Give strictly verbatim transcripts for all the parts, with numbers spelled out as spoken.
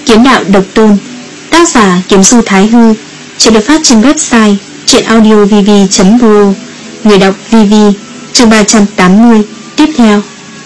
Kiếm đạo độc tôn, tác giả Kiếm Sư Thái Hư. Chuyện được phát trên website truyệnaudiovv chấm vê o. Người đọc vê vê. Chương ba trăm tám mươi. Tiếp theo.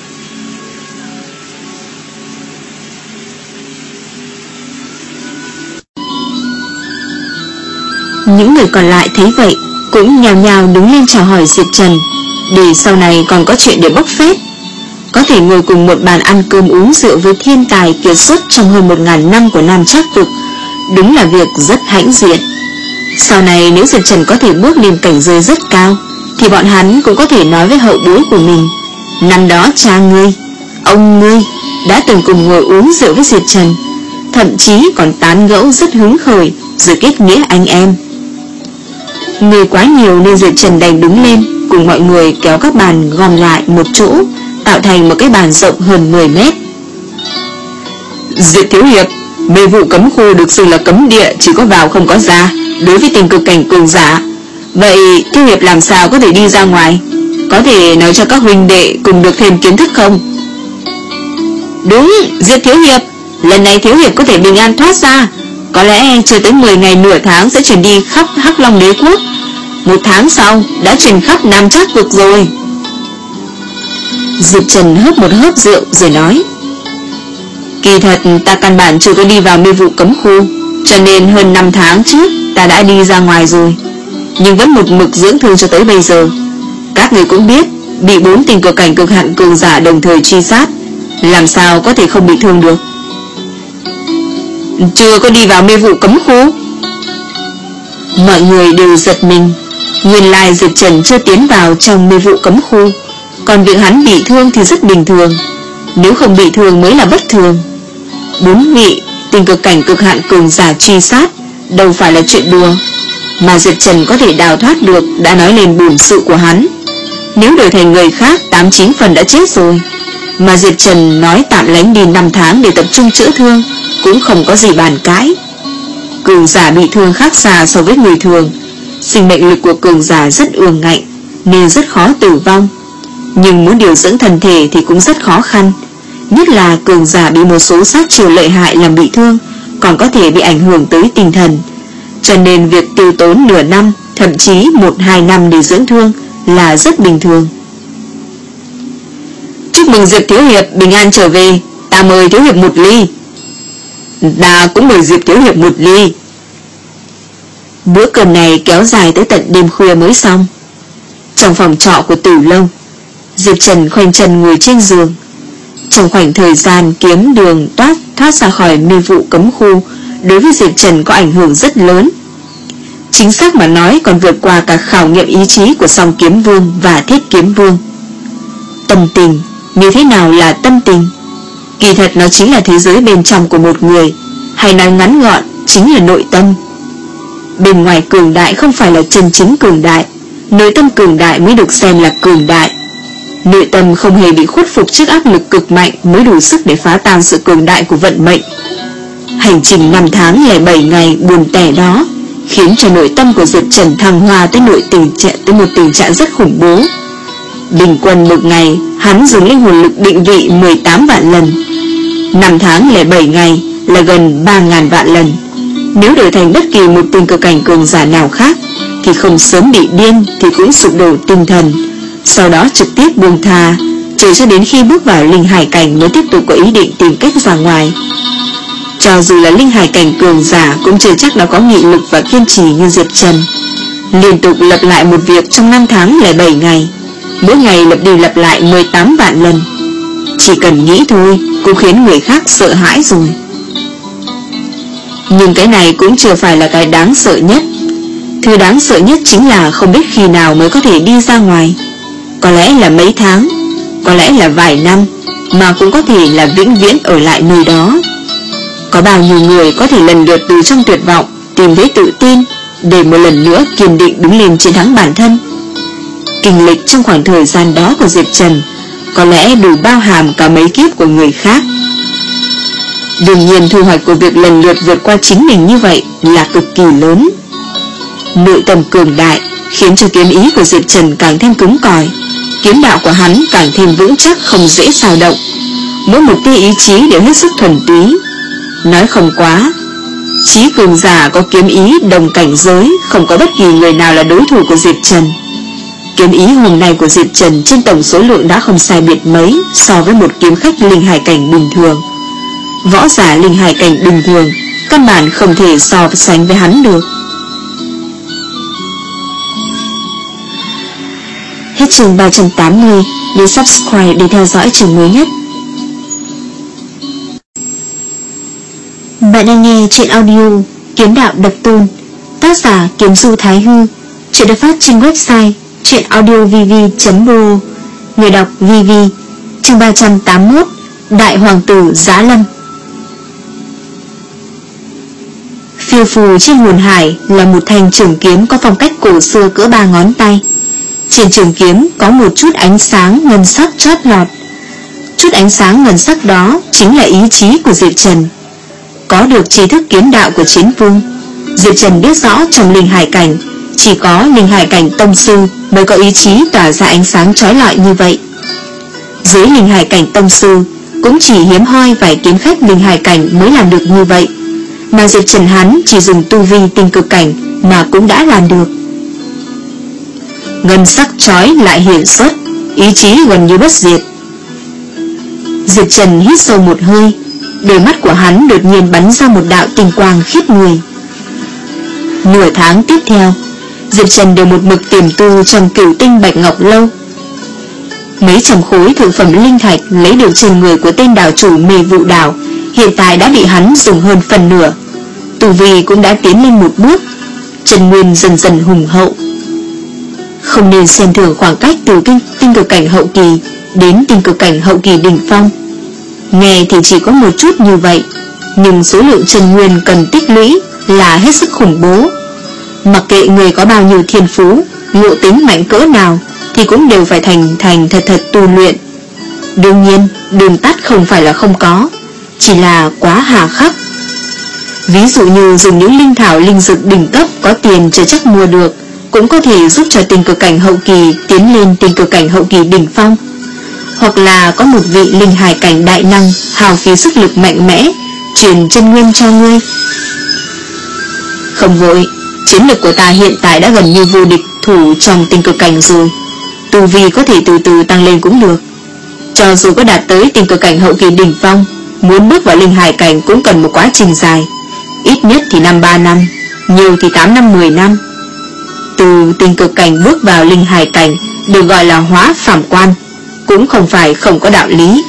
Những người còn lại thấy vậy cũng nhào nhào đứng lên chào hỏi Diệp Trần, để sau này còn có chuyện để bốc phét. Có thể ngồi cùng một bàn ăn cơm uống rượu với thiên tài kiệt xuất trong hơn một ngàn năm của Nam Trác vực, đúng là việc rất hãnh diện. Sau này nếu Diệp Trần có thể bước lên cảnh giới rất cao, thì bọn hắn cũng có thể nói với hậu bối của mình: năm đó cha ngươi, ông ngươi đã từng cùng ngồi uống rượu với Diệp Trần, thậm chí còn tán gẫu rất hứng khởi rồi kết nghĩa anh em. Người quá nhiều nên Diệp Trần đành đứng lên cùng mọi người kéo các bàn gom lại một chỗ, tạo thành một cái bàn rộng hơn mười mét. Diệp Thiếu Hiệp, mê vụ cấm khu được xưng là cấm địa, chỉ có vào không có ra, đối với tình cực cảnh cường giả. Vậy Thiếu Hiệp làm sao có thể đi ra ngoài? Có thể nói cho các huynh đệ cùng được thêm kiến thức không? Đúng, Diệp Thiếu Hiệp, lần này Thiếu Hiệp có thể bình an thoát ra. Có lẽ chưa tới mười ngày nửa tháng sẽ chuyển đi khắp Hắc Long Đế Quốc. Một tháng sau đã chuyển khắp Nam Trác vực rồi. Diệp Trần hớp một hớp rượu rồi nói: Kỳ thật ta căn bản chưa có đi vào mê vụ cấm khu, cho nên hơn năm tháng trước ta đã đi ra ngoài rồi, nhưng vẫn một mực dưỡng thương cho tới bây giờ. Các người cũng biết, bị bốn tình cực cảnh cực hạn cường giả đồng thời truy sát, làm sao có thể không bị thương được. Chưa có đi vào mê vụ cấm khu. Mọi người đều giật mình. Nguyên lai Diệp Trần chưa tiến vào trong mê vụ cấm khu, còn việc hắn bị thương thì rất bình thường. Nếu không bị thương mới là bất thường. Bốn vị tình cực cảnh cực hạn cường giả truy sát đâu phải là chuyện đùa. Mà Diệp Trần có thể đào thoát được đã nói lên bổn sự của hắn. Nếu đổi thành người khác, tám chín phần đã chết rồi. Mà Diệp Trần nói tạm lánh đi năm tháng để tập trung chữa thương, cũng không có gì bàn cãi. Cường giả bị thương khác xa so với người thường. Sinh mệnh lực của cường giả rất ương ngạnh, nên rất khó tử vong. Nhưng muốn điều dưỡng thân thể thì cũng rất khó khăn. Nhất là cường giả bị một số sát chiêu lợi hại làm bị thương, còn có thể bị ảnh hưởng tới tinh thần. Cho nên việc tiêu tốn nửa năm, thậm chí một hai năm để dưỡng thương là rất bình thường. Chúc mừng Diệp Thiếu Hiệp bình an trở về. Ta mời Thiếu Hiệp một ly. Ta cũng mời Diệp Thiếu Hiệp một ly. Bữa cơm này kéo dài tới tận đêm khuya mới xong. Trong phòng trọ của Tử Long, Diệp Trần khoanh chân ngồi trên giường. Trong khoảnh thời gian kiếm đường toát thoát ra khỏi mê vụ cấm khu, đối với Diệp Trần có ảnh hưởng rất lớn. Chính xác mà nói còn vượt qua cả khảo nghiệm ý chí của Song Kiếm Vương và Thiết Kiếm Vương. Tâm tình, như thế nào là tâm tình? Kỳ thật nó chính là thế giới bên trong của một người, hay nói ngắn gọn chính là nội tâm. Bên ngoài cường đại không phải là chân chính cường đại, nội tâm cường đại mới được xem là cường đại. Nội tâm không hề bị khuất phục trước áp lực cực mạnh mới đủ sức để phá tan sự cường đại của vận mệnh. Hành trình năm tháng lẻ bảy ngày buồn tẻ đó khiến cho nội tâm của Diệp Trần thăng hoa tới nội tình trạng tới một tình trạng rất khủng bố. Bình quân một ngày hắn dùng linh hồn lực định vị mười tám vạn lần. Năm tháng lẻ bảy ngày là gần ba ngàn vạn lần. Nếu đổi thành bất kỳ một tình cực cảnh cường giả nào khác thì không sớm bị điên thì cũng sụp đổ tinh thần, sau đó trực tiếp buông tha, chờ cho đến khi bước vào linh hải cảnh mới tiếp tục có ý định tìm cách ra ngoài. Cho dù là linh hải cảnh cường giả cũng chưa chắc đã có nghị lực và kiên trì như Diệp Trần. Liên tục lặp lại một việc trong năm tháng lẻ bảy ngày, mỗi ngày lặp đi lặp lại mười tám vạn lần. Chỉ cần nghĩ thôi cũng khiến người khác sợ hãi rồi. Nhưng cái này cũng chưa phải là cái đáng sợ nhất. Thứ đáng sợ nhất chính là không biết khi nào mới có thể đi ra ngoài. Có lẽ là mấy tháng, có lẽ là vài năm, mà cũng có thể là vĩnh viễn ở lại nơi đó. Có bao nhiêu người có thể lần lượt từ trong tuyệt vọng tìm thấy tự tin để một lần nữa kiên định đứng lên chiến thắng bản thân. Kinh lịch trong khoảng thời gian đó của Diệp Trần có lẽ đủ bao hàm cả mấy kiếp của người khác. Đương nhiên thu hoạch của việc lần lượt vượt qua chính mình như vậy là cực kỳ lớn. Nội tâm cường đại khiến cho kiếm ý của Diệp Trần càng thêm cứng cỏi, kiếm đạo của hắn càng thêm vững chắc không dễ xao động. Mỗi một tia ý chí đều hết sức thuần túy. Nói không quá, chí cường giả có kiếm ý đồng cảnh giới, không có bất kỳ người nào là đối thủ của Diệp Trần. Kiếm ý hôm nay của Diệp Trần trên tổng số lượng đã không sai biệt mấy so với một kiếm khách linh hải cảnh bình thường. Võ giả linh hải cảnh bình thường căn bản không thể so sánh với hắn được. Hết chương ba trăm tám mươi. Để subscribe để theo dõi chương mới nhất. Bạn đang nghe truyện audio Kiếm Đạo Độc Tôn, tác giả Kiếm Du Thái Hư. Truyện được phát trên website truyện audio v v chấm r o. Người đọc Vivi. Chương ba trăm tám mươi mốt. Đại Hoàng tử Giá Lâm. Phiêu phù trên nguồn hải là một thanh trường kiếm có phong cách cổ xưa cỡ ba ngón tay. Trên trường kiếm có một chút ánh sáng ngân sắc chót lọt. Chút ánh sáng ngân sắc đó chính là ý chí của Diệp Trần. Có được tri thức kiếm đạo của Chiến Vương, Diệp Trần biết rõ trong linh hải cảnh chỉ có linh hải cảnh tông sư mới có ý chí tỏa ra ánh sáng chói lọi như vậy. Dưới linh hải cảnh tông sư cũng chỉ hiếm hoi vài kiếm khách linh hải cảnh mới làm được như vậy, mà Diệp Trần hắn chỉ dùng tu vi tinh cực cảnh mà cũng đã làm được. Ngân sắc chói lại hiển xuất, ý chí gần như bất diệt. Diệp Trần hít sâu một hơi, đôi mắt của hắn đột nhiên bắn ra một đạo tinh quang khiếp người. Nửa tháng tiếp theo, Diệp Trần đều một mực tiềm tu trong Cửu Tinh Bạch Ngọc Lâu. Mấy trăm khối thượng phẩm linh thạch lấy được trên người của tên đảo chủ Mê Vụ Đảo hiện tại đã bị hắn dùng hơn phần nửa. Tu vi cũng đã tiến lên một bước, chân nguyên dần dần hùng hậu. Không nên xem thường khoảng cách từ kinh, tinh cực cảnh hậu kỳ đến tinh cực cảnh hậu kỳ đỉnh phong. Nghe thì chỉ có một chút như vậy, nhưng số lượng chân nguyên cần tích lũy là hết sức khủng bố. Mặc kệ người có bao nhiêu thiên phú, ngộ tính mạnh cỡ nào thì cũng đều phải thành thành thật thật tu luyện. Đương nhiên đường tắt không phải là không có, chỉ là quá hà khắc. Ví dụ như dùng những linh thảo linh dược đỉnh cấp có tiền chưa chắc mua được, cũng có thể giúp cho tinh cực cảnh hậu kỳ tiến lên tinh cực cảnh hậu kỳ đỉnh phong. Hoặc là có một vị linh hải cảnh đại năng hào phí sức lực mạnh mẽ truyền chân nguyên cho ngươi. Không vội, chiến lực của ta hiện tại đã gần như vô địch thủ trong tinh cực cảnh rồi, tu vi có thể từ từ tăng lên cũng được. Cho dù có đạt tới tinh cực cảnh hậu kỳ đỉnh phong, muốn bước vào linh hải cảnh cũng cần một quá trình dài, ít nhất thì năm ba năm, nhiều thì tám năm mười năm. Từ tinh cực cảnh bước vào linh hải cảnh được gọi là hóa phàm quan, cũng không phải không có đạo lý.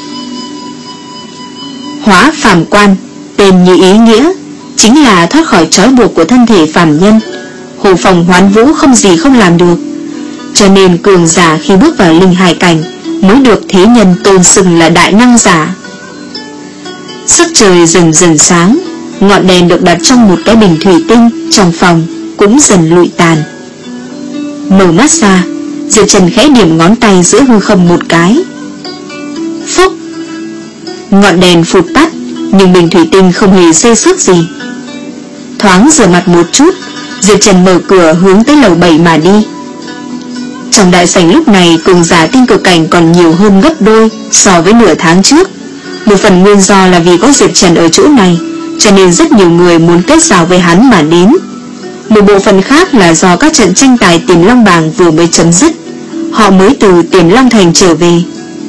Hóa phàm quan, tên như ý nghĩa, chính là thoát khỏi trói buộc của thân thể phàm nhân, hồ phòng hoán vũ không gì không làm được. Cho nên cường giả khi bước vào linh hải cảnh mới được thế nhân tôn xưng là đại năng giả. Sắc trời dần dần sáng, ngọn đèn được đặt trong một cái bình thủy tinh trong phòng cũng dần lụi tàn. Mở mắt ra, Diệp Trần khẽ điểm ngón tay giữa hư không một cái. Phúc! Ngọn đèn phụt tắt, nhưng bình thủy tinh không hề xây xước gì. Thoáng rửa mặt một chút, Diệp Trần mở cửa hướng tới lầu bảy mà đi. Trong đại sảnh lúc này cường giả tinh cực cảnh còn nhiều hơn gấp đôi so với nửa tháng trước. Một phần nguyên do là vì có Diệp Trần ở chỗ này, cho nên rất nhiều người muốn kết giao với hắn mà đến. Một bộ phận khác là do các trận tranh tài Tiềm Long Bảng vừa mới chấm dứt, họ mới từ Tiềm Long Thành trở về.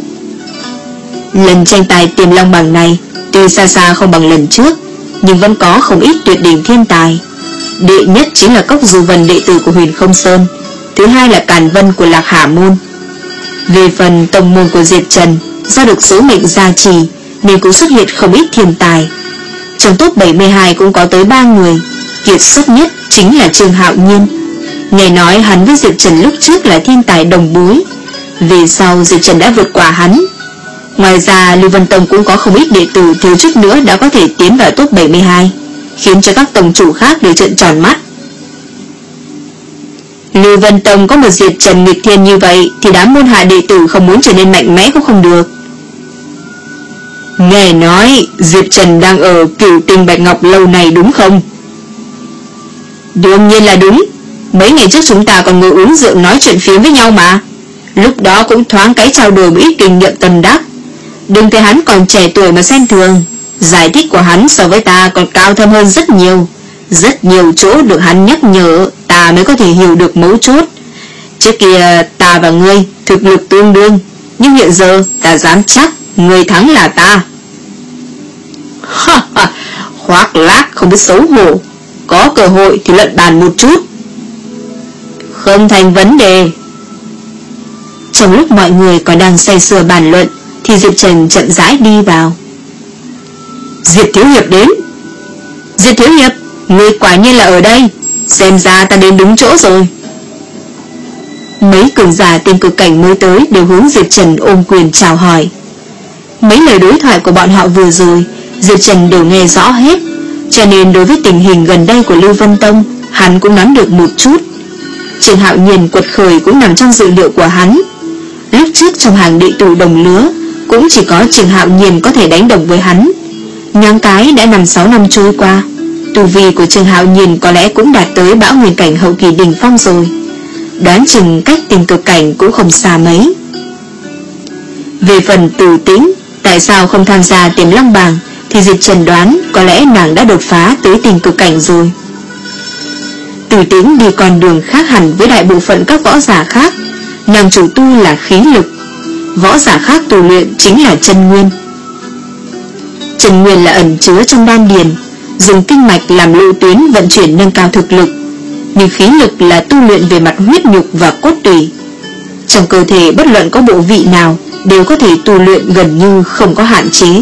Lần tranh tài Tiềm Long Bảng này tuy xa xa không bằng lần trước, nhưng vẫn có không ít tuyệt đỉnh thiên tài. Đệ nhất chính là Cốc Du Vân, đệ tử của Huyền Không Sơn. Thứ hai là Càn Vân của Lạc Hà Môn. Về phần tông môn của Diệp Trần, do được số mệnh gia trì nên cũng xuất hiện không ít thiên tài. Trong top bảy mươi hai cũng có tới ba người, kiệt xuất nhất chính là Trương Hạo Nhiên. Nghe nói hắn với Diệp Trần lúc trước là thiên tài đồng bối, về sau Diệp Trần đã vượt qua hắn. Ngoài ra Lưu Vân Tông cũng có không ít đệ tử thiếu chút nữa đã có thể tiến vào top bảy mươi hai, khiến cho các tông chủ khác đều trợn tròn mắt. Lưu Vân Tông có một Diệp Trần nghịch thiên như vậy thì đám môn hạ đệ tử không muốn trở nên mạnh mẽ cũng không được. Nghe nói Diệp Trần đang ở Cửu Tinh Bạch Ngọc Lâu này đúng không? Đương nhiên là đúng. Mấy ngày trước chúng ta còn ngồi uống rượu nói chuyện phiếm với nhau mà. Lúc đó cũng thoáng cái trao đổi một ít kinh nghiệm tâm đắc. Đừng thấy hắn còn trẻ tuổi mà xem thường, Giải thích của hắn so với ta còn cao thâm hơn rất nhiều. Rất nhiều chỗ được hắn nhắc nhở, ta mới có thể hiểu được mấu chốt. Trước kia ta và ngươi thực lực tương đương, nhưng hiện giờ ta dám chắc người thắng là ta. Ha ha, khoác lác không biết xấu hổ. Có cơ hội thì luận bàn một chút. Không thành vấn đề. Trong lúc mọi người còn đang say sưa bàn luận thì Diệp Trần chậm rãi đi vào. Diệp Thiếu Hiệp đến. Diệp Thiếu Hiệp, ngươi quả nhiên là ở đây. Xem ra ta đến đúng chỗ rồi. Mấy cường giả tiên cực cảnh mới tới đều hướng Diệp Trần ôm quyền chào hỏi. Mấy lời đối thoại của bọn họ vừa rồi Diệp Trần đều nghe rõ hết, cho nên đối với tình hình gần đây của Lưu Vân Tông hắn cũng nắm được một chút. Trương Hạo Nhiên quật khởi cũng nằm trong dự liệu của hắn. Lúc trước trong hàng đệ tử đồng lứa cũng chỉ có Trương Hạo Nhiên có thể đánh đồng với hắn. Nhoáng cái đã năm sáu năm trôi qua, tu vi của Trương Hạo Nhiên có lẽ cũng đạt tới bão nguyên cảnh hậu kỳ đỉnh phong rồi. Đoán chừng cách tiên cực cảnh cũng không xa mấy. Về phần Từ Tĩnh tại sao không tham gia Tiềm Long Bảng thì Diệp Trần đoán có lẽ nàng đã đột phá tới tiên cực cảnh rồi. Từ Tĩnh đi con đường khác hẳn với đại bộ phận các võ giả khác. Nàng chủ tu là khí lực, võ giả khác tu luyện chính là chân nguyên. Chân nguyên là ẩn chứa trong đan điền, dùng kinh mạch làm lộ tuyến vận chuyển nâng cao thực lực. Nhưng khí lực là tu luyện về mặt huyết nhục và cốt tủy. Trong cơ thể bất luận có bộ vị nào đều có thể tu luyện gần như không có hạn chế.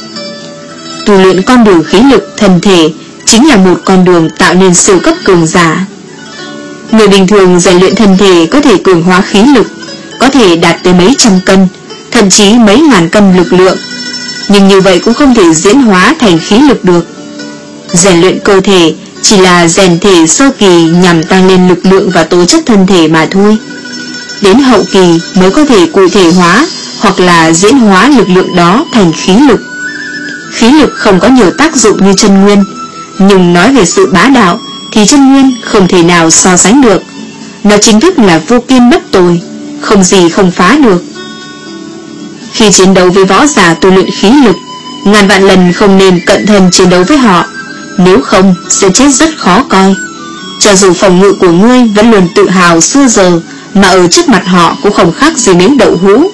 Tu luyện con đường khí lực thân thể chính là một con đường tạo nên siêu cấp cường giả. Người bình thường rèn luyện thân thể có thể cường hóa khí lực, có thể đạt tới mấy trăm cân, thậm chí mấy ngàn cân lực lượng. Nhưng như vậy cũng không thể diễn hóa thành khí lực được. Rèn luyện cơ thể chỉ là rèn thể sơ kỳ nhằm tăng lên lực lượng và tố chất thân thể mà thôi. Đến hậu kỳ mới có thể cụ thể hóa hoặc là diễn hóa lực lượng đó thành khí lực. Khí lực không có nhiều tác dụng như chân nguyên, nhưng nói về sự bá đạo thì chân nguyên không thể nào so sánh được. Nó chính thức là vô kiên bất tồi, không gì không phá được. Khi chiến đấu với võ giả tu luyện khí lực, ngàn vạn lần không nên cận thân chiến đấu với họ, nếu không sẽ chết rất khó coi. Cho dù phòng ngự của ngươi vẫn luôn tự hào xưa giờ, mà ở trước mặt họ cũng không khác gì miếng đậu hũ.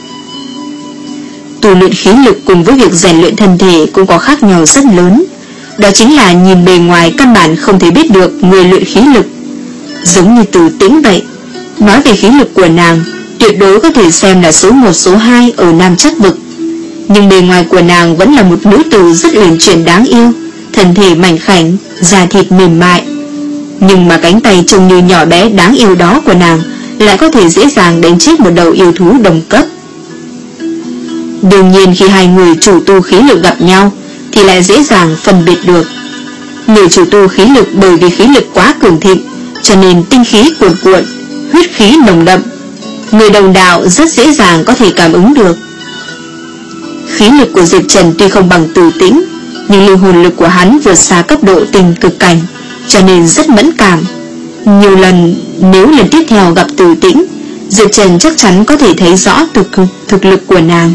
Tu luyện khí lực cùng với việc rèn luyện thân thể cũng có khác nhau rất lớn. Đó chính là nhìn bề ngoài căn bản không thể biết được người luyện khí lực. Giống như Từ Tĩnh vậy, nói về khí lực của nàng tuyệt đối có thể xem là số một số hai ở Nam Chắc Vực. Nhưng bề ngoài của nàng vẫn là một nữ tử rất uyển chuyển đáng yêu, thân thể mảnh khảnh, da thịt mềm mại. Nhưng mà cánh tay trông như nhỏ bé đáng yêu đó của nàng lại có thể dễ dàng đánh chết một đầu yêu thú đồng cấp. Đương nhiên khi hai người chủ tu khí lực gặp nhau thì lại dễ dàng phân biệt được. Người chủ tu khí lực bởi vì khí lực quá cường thịnh, cho nên tinh khí cuồn cuộn, huyết khí nồng đậm. Người đồng đạo rất dễ dàng có thể cảm ứng được. Khí lực của Diệp Trần tuy không bằng Từ Tĩnh, nhưng linh hồn lực của hắn vượt xa cấp độ tình cực cảnh, cho nên rất mẫn cảm. Nhiều lần, nếu lần tiếp theo gặp Từ Tĩnh, Diệp Trần chắc chắn có thể thấy rõ thực, thực lực của nàng.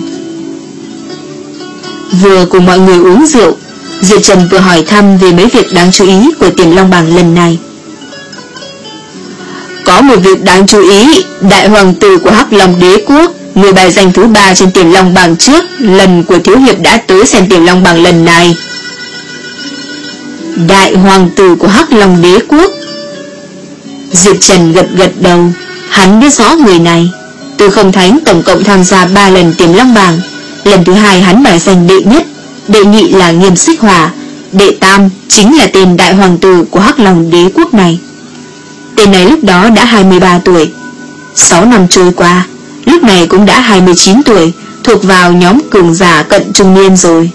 Vừa cùng mọi người uống rượu, Diệp Trần vừa hỏi thăm về mấy việc đáng chú ý của Tiềm Long Bảng lần này. Có một việc đáng chú ý, đại hoàng tử của Hắc Long Đế Quốc, người bài danh thứ ba trên Tiềm Long Bảng trước lần của Thiếu Hiệp đã tới xem Tiềm Long Bảng lần này. Đại hoàng tử của Hắc Long Đế Quốc. Diệp Trần gật gật đầu, hắn biết rõ người này. Từ Không Thánh tổng cộng tham gia ba lần Tiềm Long Bảng. Lần thứ hai hắn bài danh đệ nhất, đệ nhị là Nghiêm Xích Hỏa, đệ tam chính là tên đại hoàng tử của Hắc Long Đế Quốc này. Tên này lúc đó đã hai mươi ba tuổi. Sáu năm trôi qua, lúc này cũng đã hai mươi chín tuổi, thuộc vào nhóm cường giả cận trung niên rồi.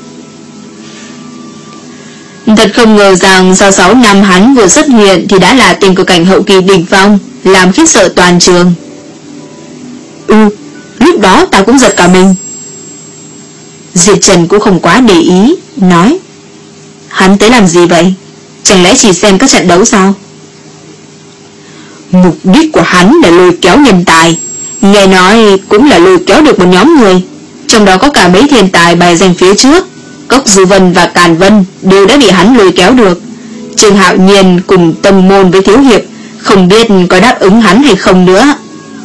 Thật không ngờ rằng sau sáu năm hắn vừa xuất hiện thì đã là tình cực cảnh hậu kỳ đỉnh phong, làm khiếp sợ toàn trường. Ừ, lúc đó ta cũng giật cả mình. Diệp Trần cũng không quá để ý, nói: Hắn tới làm gì vậy? Chẳng lẽ chỉ xem các trận đấu sao? Mục đích của hắn là lôi kéo nhân tài, nghe nói cũng là lôi kéo được một nhóm người, trong đó có cả mấy thiên tài bài danh phía trước. Cốc Du Vân và Càn Vân đều đã bị hắn lôi kéo được. Trương Hạo Nhiên cùng tông môn với Thiếu Hiệp không biết có đáp ứng hắn hay không nữa.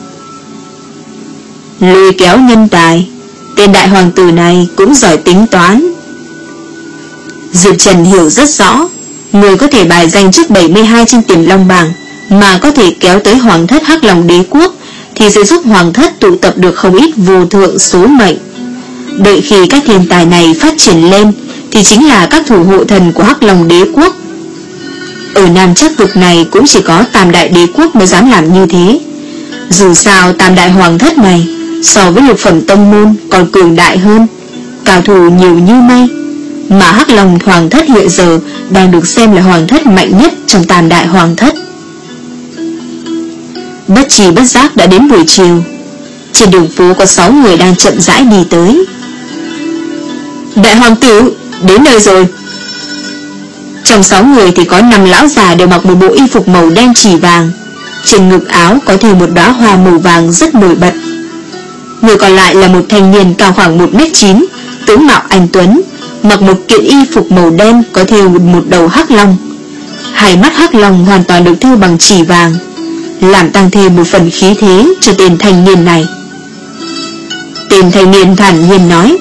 Lôi kéo nhân tài, tên đại hoàng tử này cũng giỏi tính toán. Diệp Trần hiểu rất rõ, người có thể bài danh trước bảy mươi hai trên Tiềm Long bảng mà có thể kéo tới hoàng thất Hắc Long Đế quốc thì sẽ giúp hoàng thất tụ tập được không ít vô thượng số mệnh. Đợi khi các thiên tài này phát triển lên thì chính là các thủ hộ thần của Hắc Long Đế quốc. Ở Nam Chắc vực này cũng chỉ có Tam Đại Đế quốc mới dám làm như thế. Dù sao Tam Đại Hoàng thất này so với lục phẩm tông môn còn cường đại hơn, cao thủ nhiều như mây, mà Hắc Long Hoàng thất hiện giờ đang được xem là hoàng thất mạnh nhất trong Tam Đại Hoàng thất. Bất trì bất giác đã đến buổi chiều. Trên đường phố có sáu người đang chậm rãi đi tới. Đại hoàng tử đến nơi rồi. Trong sáu người thì có năm lão già đều mặc một bộ y phục màu đen chỉ vàng, trên ngực áo có thêu một đóa hoa màu vàng rất nổi bật. Người còn lại là một thanh niên cao khoảng một mét chín, tướng mạo anh tuấn, mặc một kiện y phục màu đen có thêu một đầu hắc long. Hai mắt hắc long hoàn toàn được thêu bằng chỉ vàng, làm tăng thêm một phần khí thế cho tên thanh niên này. Tên thanh niên thản nhiên nói: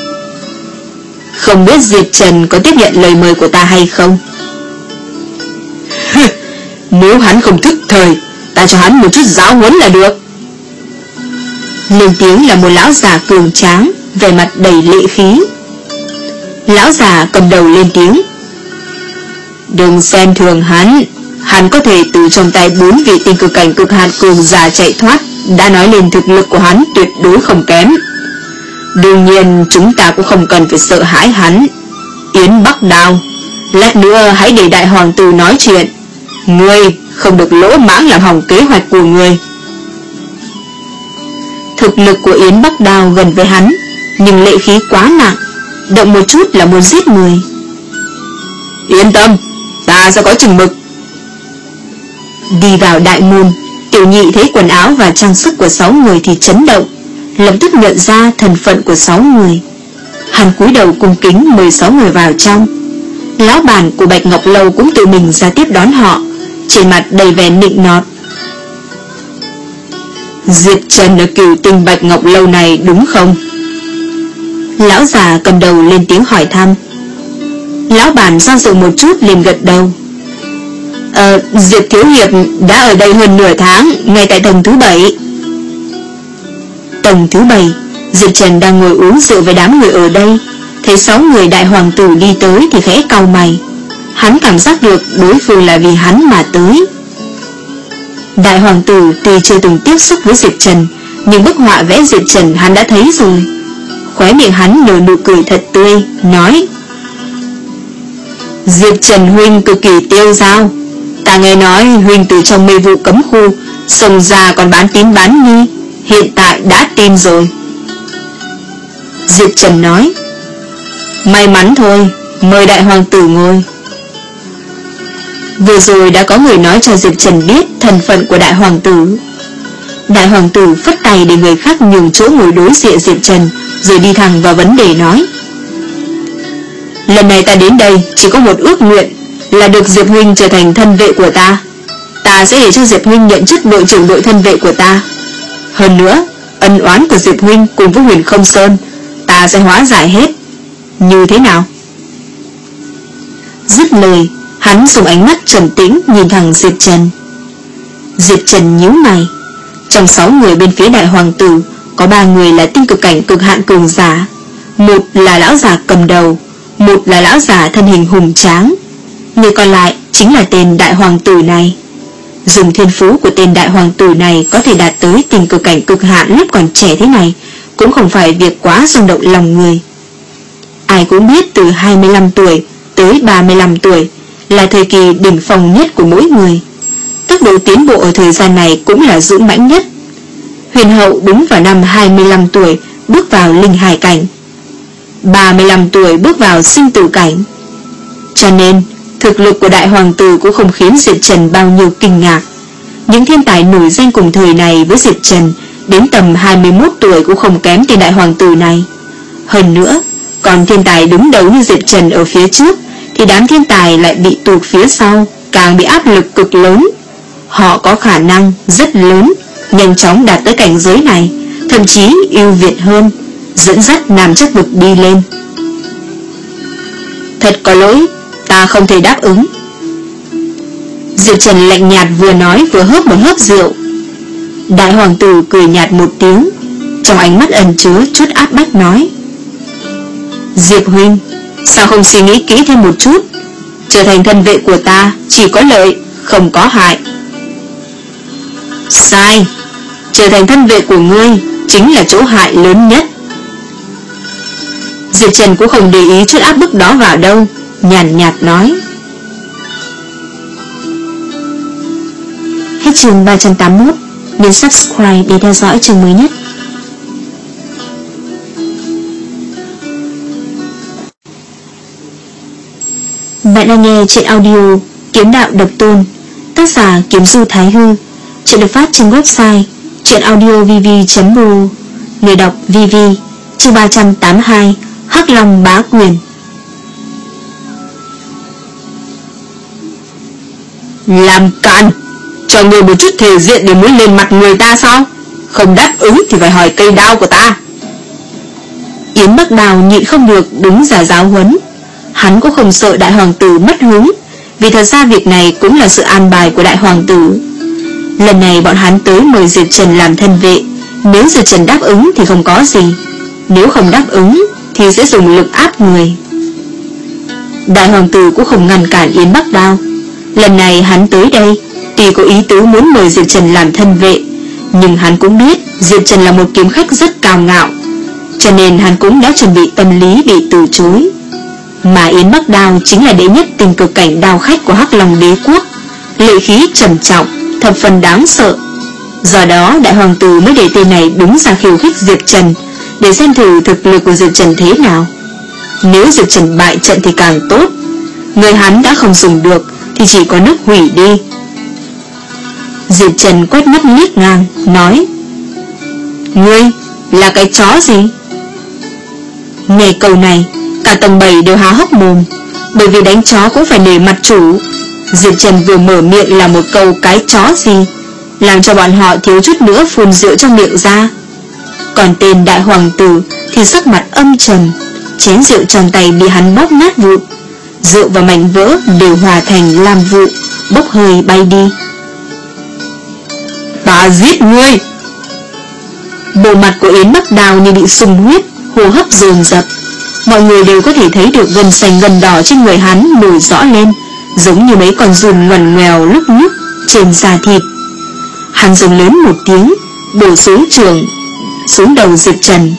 Không biết Diệp Trần có tiếp nhận lời mời của ta hay không? Nếu hắn không thức thời, ta cho hắn một chút giáo huấn là được. Lên tiếng là một lão già cường tráng, vẻ mặt đầy lệ khí. Lão già cầm đầu lên tiếng: Đừng xem thường hắn, hắn có thể từ trong tay bốn vị tinh cực cảnh cực hạn cường giả chạy thoát, đã nói lên thực lực của hắn tuyệt đối không kém. Đương nhiên chúng ta cũng không cần phải sợ hãi hắn. Yến Bắc Đao, lát nữa hãy để đại hoàng tử nói chuyện, ngươi không được lỗ mãng làm hỏng kế hoạch của ngươi. Thực lực của Yến Bắc Đao gần với hắn, nhưng lệ khí quá nặng, động một chút là muốn giết người. Yên tâm, ta sẽ có chừng mực. Đi vào đại môn, Tiểu Nhị thấy quần áo và trang sức của sáu người thì chấn động, lập tức nhận ra thân phận của sáu người. Hắn cúi đầu cung kính mời sáu người vào trong. Lão bản của Bạch Ngọc Lâu cũng tự mình ra tiếp đón họ, trên mặt đầy vẻ nịnh nọt. Diệp Trần ở Cửu Tinh Bạch Ngọc Lâu này đúng không? Lão già cầm đầu lên tiếng hỏi thăm. Lão bản do dự một chút liền gật đầu. Ờ, Diệp Thiếu Hiệp đã ở đây hơn nửa tháng, ngay tại tầng thứ bảy. Tầng thứ bảy, Diệp Trần đang ngồi uống rượu với đám người ở đây, thấy sáu người đại hoàng tử đi tới thì khẽ cau mày. Hắn cảm giác được đối phương là vì hắn mà tới. Đại hoàng tử tuy chưa từng tiếp xúc với Diệp Trần, nhưng bức họa vẽ Diệp Trần hắn đã thấy rồi. Khóe miệng hắn nở nụ cười thật tươi, nói: Diệp Trần huynh cực kỳ tiêu dao. Ta nghe nói huynh từ trong mê vụ cấm khu xông ra còn bán tín bán nghi, hiện tại đã tin rồi. Diệp Trần nói: May mắn thôi, mời đại hoàng tử ngồi. Vừa rồi đã có người nói cho Diệp Trần biết thân phận của đại hoàng tử. Đại hoàng tử phất tay để người khác nhường chỗ ngồi đối diện Diệp Trần, rồi đi thẳng vào vấn đề nói: Lần này ta đến đây chỉ có một ước nguyện, là được Diệp huynh trở thành thân vệ của ta. Ta sẽ để cho Diệp huynh nhận chức đội trưởng đội thân vệ của ta. Hơn nữa, ân oán của Diệp huynh cùng với Huyền Không Sơn ta sẽ hóa giải hết. Như thế nào? Dứt lời, hắn dùng ánh mắt trầm tĩnh nhìn thẳng Diệp Trần. Diệp Trần nhíu mày. Trong sáu người bên phía đại hoàng tử có ba người là tinh cực cảnh cực hạn cường giả, một là lão già cầm đầu, một là lão già thân hình hùng tráng, người còn lại chính là tên đại hoàng tử này. Dùng thiên phú của tên đại hoàng tử này có thể đạt tới tinh cực cảnh cực hạn lúc còn trẻ thế này cũng không phải việc quá rung động lòng người. Ai cũng biết từ hai mươi lăm tuổi tới ba mươi lăm tuổi là thời kỳ đỉnh phong nhất của mỗi người. Tốc độ tiến bộ ở thời gian này cũng là dũng mãnh nhất. Huyền hậu đúng vào năm hai mươi lăm tuổi bước vào linh hải cảnh, ba mươi lăm tuổi bước vào sinh tử cảnh. Cho nên thực lực của đại hoàng tử cũng không khiến Diệp Trần bao nhiêu kinh ngạc. Những thiên tài nổi danh cùng thời này với Diệp Trần đến tầm hai mươi mốt tuổi cũng không kém tên đại hoàng tử này. Hơn nữa, Còn thiên tài đứng đầu như Diệp Trần ở phía trước, thì đám thiên tài lại bị tụt phía sau, càng bị áp lực cực lớn. Họ có khả năng rất lớn nhanh chóng đạt tới cảnh giới này, thậm chí ưu việt hơn, dẫn dắt Nam Chắc Vực đi lên. Thật có lỗi, ta không thể đáp ứng. Diệp Trần lạnh nhạt vừa nói vừa hớp một hớp rượu. Đại hoàng tử cười nhạt một tiếng, trong ánh mắt ẩn chứa chút áp bách nói: Diệp huynh, sao không suy nghĩ kỹ thêm một chút? Trở thành thân vệ của ta chỉ có lợi, không có hại. Sai, trở thành thân vệ của ngươi chính là chỗ hại lớn nhất. Diệp Trần cũng không để ý chút áp bức đó vào đâu, nhàn nhạt nói. Hết chương ba trăm tám mươi mốt. Nhấn subscribe để theo dõi chương mới nhất. Bạn đang nghe trên audio Kiếm Đạo Độc Tôn, tác giả Kiếm Du Thái Hư. Chuyện được phát trên website chuyenaudiovv chấm r o. Người đọc vê vê. Chương ba trăm tám mươi hai. Hắc Long Bá Quyền. Làm càn, cho người một chút thể diện để muốn lên mặt người ta sao? Không đáp ứng thì phải hỏi cây đao của ta. Yến Bắc Đào nhịn không được đứng ra giáo huấn. Hắn cũng không sợ đại hoàng tử mất hứng, vì thật ra việc này cũng là sự an bài của đại hoàng tử. Lần này bọn hắn tới mời Diệp Trần làm thân vệ. Nếu Diệp Trần đáp ứng thì không có gì, nếu không đáp ứng thì sẽ dùng lực áp người. Đại hoàng tử cũng không ngăn cản Yến Bắc Đao. Lần này hắn tới đây tuy có ý tứ muốn mời Diệp Trần làm thân vệ, nhưng hắn cũng biết Diệp Trần là một kiếm khách rất cao ngạo, cho nên hắn cũng đã chuẩn bị tâm lý bị từ chối. Mà Yến Bắc Đao chính là đệ nhất tình cực cảnh đao khách của Hắc Long Đế Quốc, lệ khí trầm trọng, thập phần đáng sợ. Do đó đại hoàng tử mới để tên này đứng ra khiêu khích Diệp Trần, để xem thử thực lực của Diệp Trần thế nào. Nếu Diệp Trần bại trận thì càng tốt, người hắn đã không dùng được thì chỉ có nước hủy đi. Diệp Trần quét mắt liếc ngang, nói: Ngươi là cái chó gì? Nghe câu này, cả tầng bảy đều há hốc mồm, bởi vì đánh chó cũng phải nể mặt chủ. Diệp Trần vừa mở miệng là một câu cái chó gì, làm cho bọn họ thiếu chút nữa phun rượu trong miệng ra. Còn tên đại hoàng tử thì sắc mặt âm trầm, chén rượu trong tay bị hắn bóp nát vụn, rượu và mảnh vỡ đều hòa thành lam vụ, bốc hơi bay đi. Ta giết ngươi! Bộ mặt của Yến Bắc Đào như bị sung huyết, hô hấp dồn dập. Mọi người đều có thể thấy được gân xanh gân đỏ trên người hắn nổi rõ lên, giống như mấy con giun ngoằn ngoèo lúc nhúc trên da thịt. Hắn giống lớn một tiếng, bổ xuống trường xuống đầu Diệp Trần.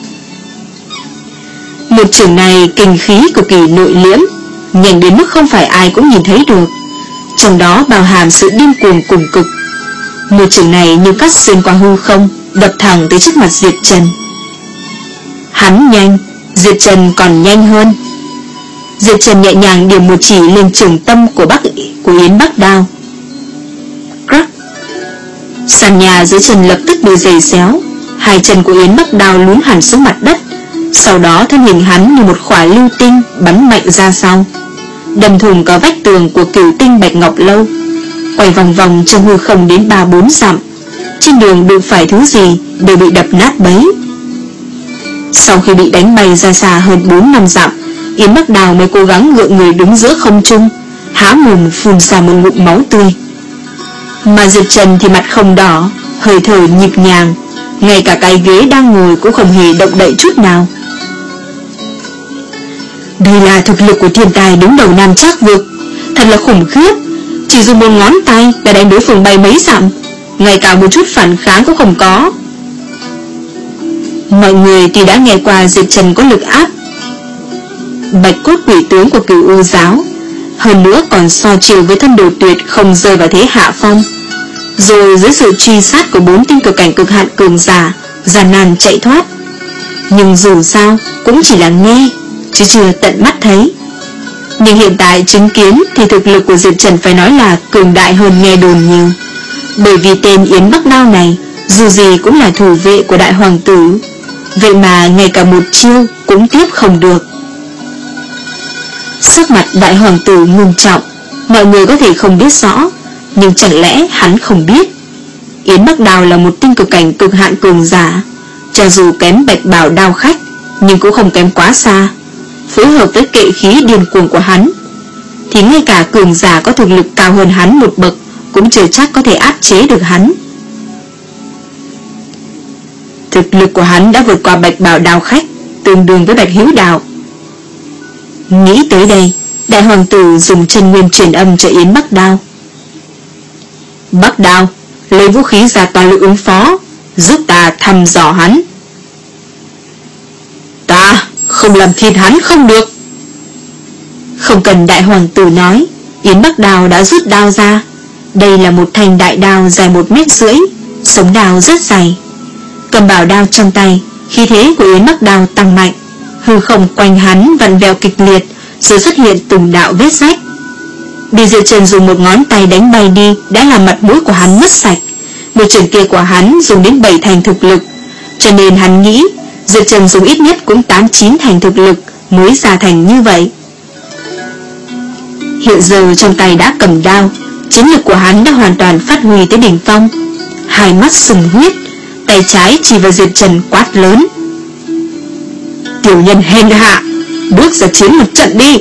Một trường này kinh khí cực kỳ nội liễm, nhanh đến mức không phải ai cũng nhìn thấy được, trong đó bao hàm sự điên cuồng cùng cực. Một trường này như cắt xuyên qua hư không, đập thẳng tới trước mặt Diệp Trần. Hắn nhanh, Diệp Trần còn nhanh hơn. Diệp Trần nhẹ nhàng điểm một chỉ lên trường tâm của Bắc của Yến Bắc Đao. Crack! Sàn nhà dưới chân lập tức bị giày xéo, hai chân của Yến Bắc Đao lún hẳn xuống mặt đất. Sau đó thân hình hắn như một khỏa lưu tinh bắn mạnh ra sau, đâm thủng cả vách tường của Cửu Tinh Bạch Ngọc Lâu, quay vòng vòng trong hư không đến ba bốn dặm. Trên đường đụng phải thứ gì đều bị đập nát bấy. Sau khi bị đánh bay ra xa hơn bốn năm dặm, Yến Bắc Đào mới cố gắng gượng người đứng giữa không trung, há mồm phun ra một ngụm máu tươi. Mà Diệp Trần thì mặt không đỏ, hơi thở nhịp nhàng, ngay cả cái ghế đang ngồi cũng không hề động đậy chút nào. Đây là thực lực của thiên tài đứng đầu Nam Trác Vực, thật là khủng khiếp. Chỉ dùng một ngón tay đã đánh đối phương bay mấy dặm, ngay cả một chút phản kháng cũng không có. Mọi người thì đã nghe qua Diệp Trần có lực áp bạch cốt quỷ tướng của Cửu U giáo, hơn nữa còn so chiều với thân đồ tuyệt không rơi vào thế hạ phong. Rồi dưới sự truy sát của bốn tinh cực cảnh cực hạn cường giả, gian nan chạy thoát. Nhưng dù sao cũng chỉ là nghe, chứ chưa tận mắt thấy. Nhưng hiện tại chứng kiến thì thực lực của Diệp Trần phải nói là cường đại hơn nghe đồn nhiều. Bởi vì tên Yến Bắc Đao này dù gì cũng là thủ vệ của đại hoàng tử, vậy mà ngay cả một chiêu cũng tiếp không được. Sắc mặt đại hoàng tử ngưng trọng. Mọi người có thể không biết rõ, nhưng chẳng lẽ hắn không biết Yến Bắc Đào là một tinh cực cảnh cực hạn cường giả, cho dù kém Bạch Bảo Đao Khách nhưng cũng không kém quá xa. Phối hợp với kệ khí điên cuồng của hắn thì ngay cả cường giả có thực lực cao hơn hắn một bậc cũng chưa chắc có thể áp chế được hắn. Thực lực của hắn đã vượt qua Bạch Bảo Đao Khách, tương đương với Bạch Hiếu Đạo. Nghĩ tới đây, đại hoàng tử dùng chân nguyên truyền âm cho Yến Bắc Đao. Bắc Đao, lấy vũ khí ra toàn lực ứng phó, giúp ta thăm dò hắn. Ta không làm thịt hắn không được. Không cần đại hoàng tử nói, Yến Bắc Đao đã rút đao ra. Đây là một thanh đại đao dài một mét rưỡi, sống đao rất dày. Cầm bảo đao trong tay, khí thế của Yến Bắc Đao tăng mạnh, hư không quanh hắn vặn vẹo kịch liệt, rồi xuất hiện từng đạo vết rách. Bị Diệp Trần dùng một ngón tay đánh bay đi đã làm mặt mũi của hắn mất sạch. Một trường kia của hắn dùng đến bảy thành thực lực, cho nên hắn nghĩ Diệp Trần dùng ít nhất cũng tám chín thành thực lực mới ra thành như vậy. Hiện giờ trong tay đã cầm đao, chiến lực của hắn đã hoàn toàn phát huy tới đỉnh phong. Hai mắt sừng huyết, tay trái chỉ vào Diệp Trần quát lớn: Tiểu nhân hèn hạ, bước ra chiến một trận đi.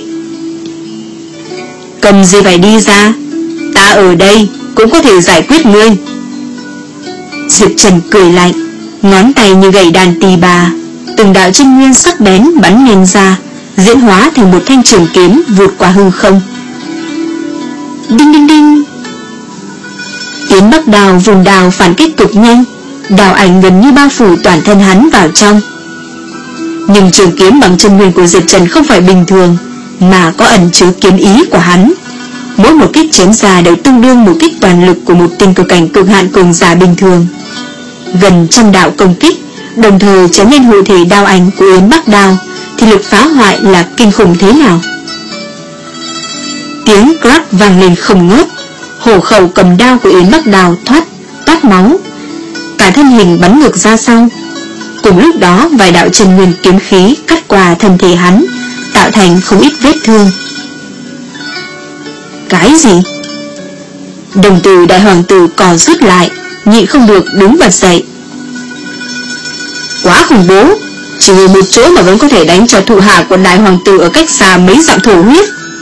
Cầm gì phải đi ra, ta ở đây cũng có thể giải quyết ngươi. Diệp Trần cười lạnh, ngón tay như gậy đàn tỳ bà, từng đạo chân nguyên sắc bén bắn nhanh ra, diễn hóa thành một thanh trường kiếm vụt qua hư không. Đinh đinh đinh. Yến Bắc Đào vùng đào phản kích cực nhanh, đào ảnh gần như bao phủ toàn thân hắn vào trong. Nhưng trường kiếm bằng chân nguyên của Diệp Trần không phải bình thường, mà có ẩn chứa kiếm ý của hắn. Mỗi một kích chém ra đều tương đương một kích toàn lực của một tinh cực cảnh cực hạn cường giả bình thường. Gần trăm đạo công kích đồng thời chém lên hộ thể đao ảnh của Yến Bắc Đào, thì lực phá hoại là kinh khủng thế nào. Tiếng crack vang lên không ngớt, hổ khẩu cầm đao của Yến Bắc Đào thoát toát máu, cả thân hình bắn ngược ra sau. Cùng lúc đó vài đạo chân nguyên kiếm khí cắt qua thân thể hắn, tạo thành không ít vết thương. Cái gì? Đồng tử đại hoàng tử cò rút lại, nhịn không được đứng bật dậy. Quá khủng bố, chỉ ngồi một chỗ mà vẫn có thể đánh cho thủ hạ của đại hoàng tử ở cách xa mấy dặm thổ huyết.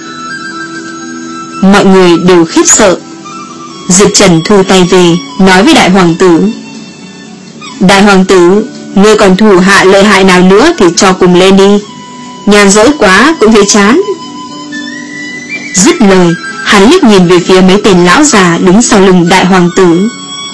Mọi người đều khiếp sợ. Diệp Trần thu tay về, nói với đại hoàng tử: Đại hoàng tử, ngươi còn thủ hạ lợi hại nào nữa thì cho cùng lên đi, nhàn rỗi quá cũng thấy chán. Dứt lời, hắn liếc nhìn về phía mấy tên lão già đứng sau lưng đại hoàng tử.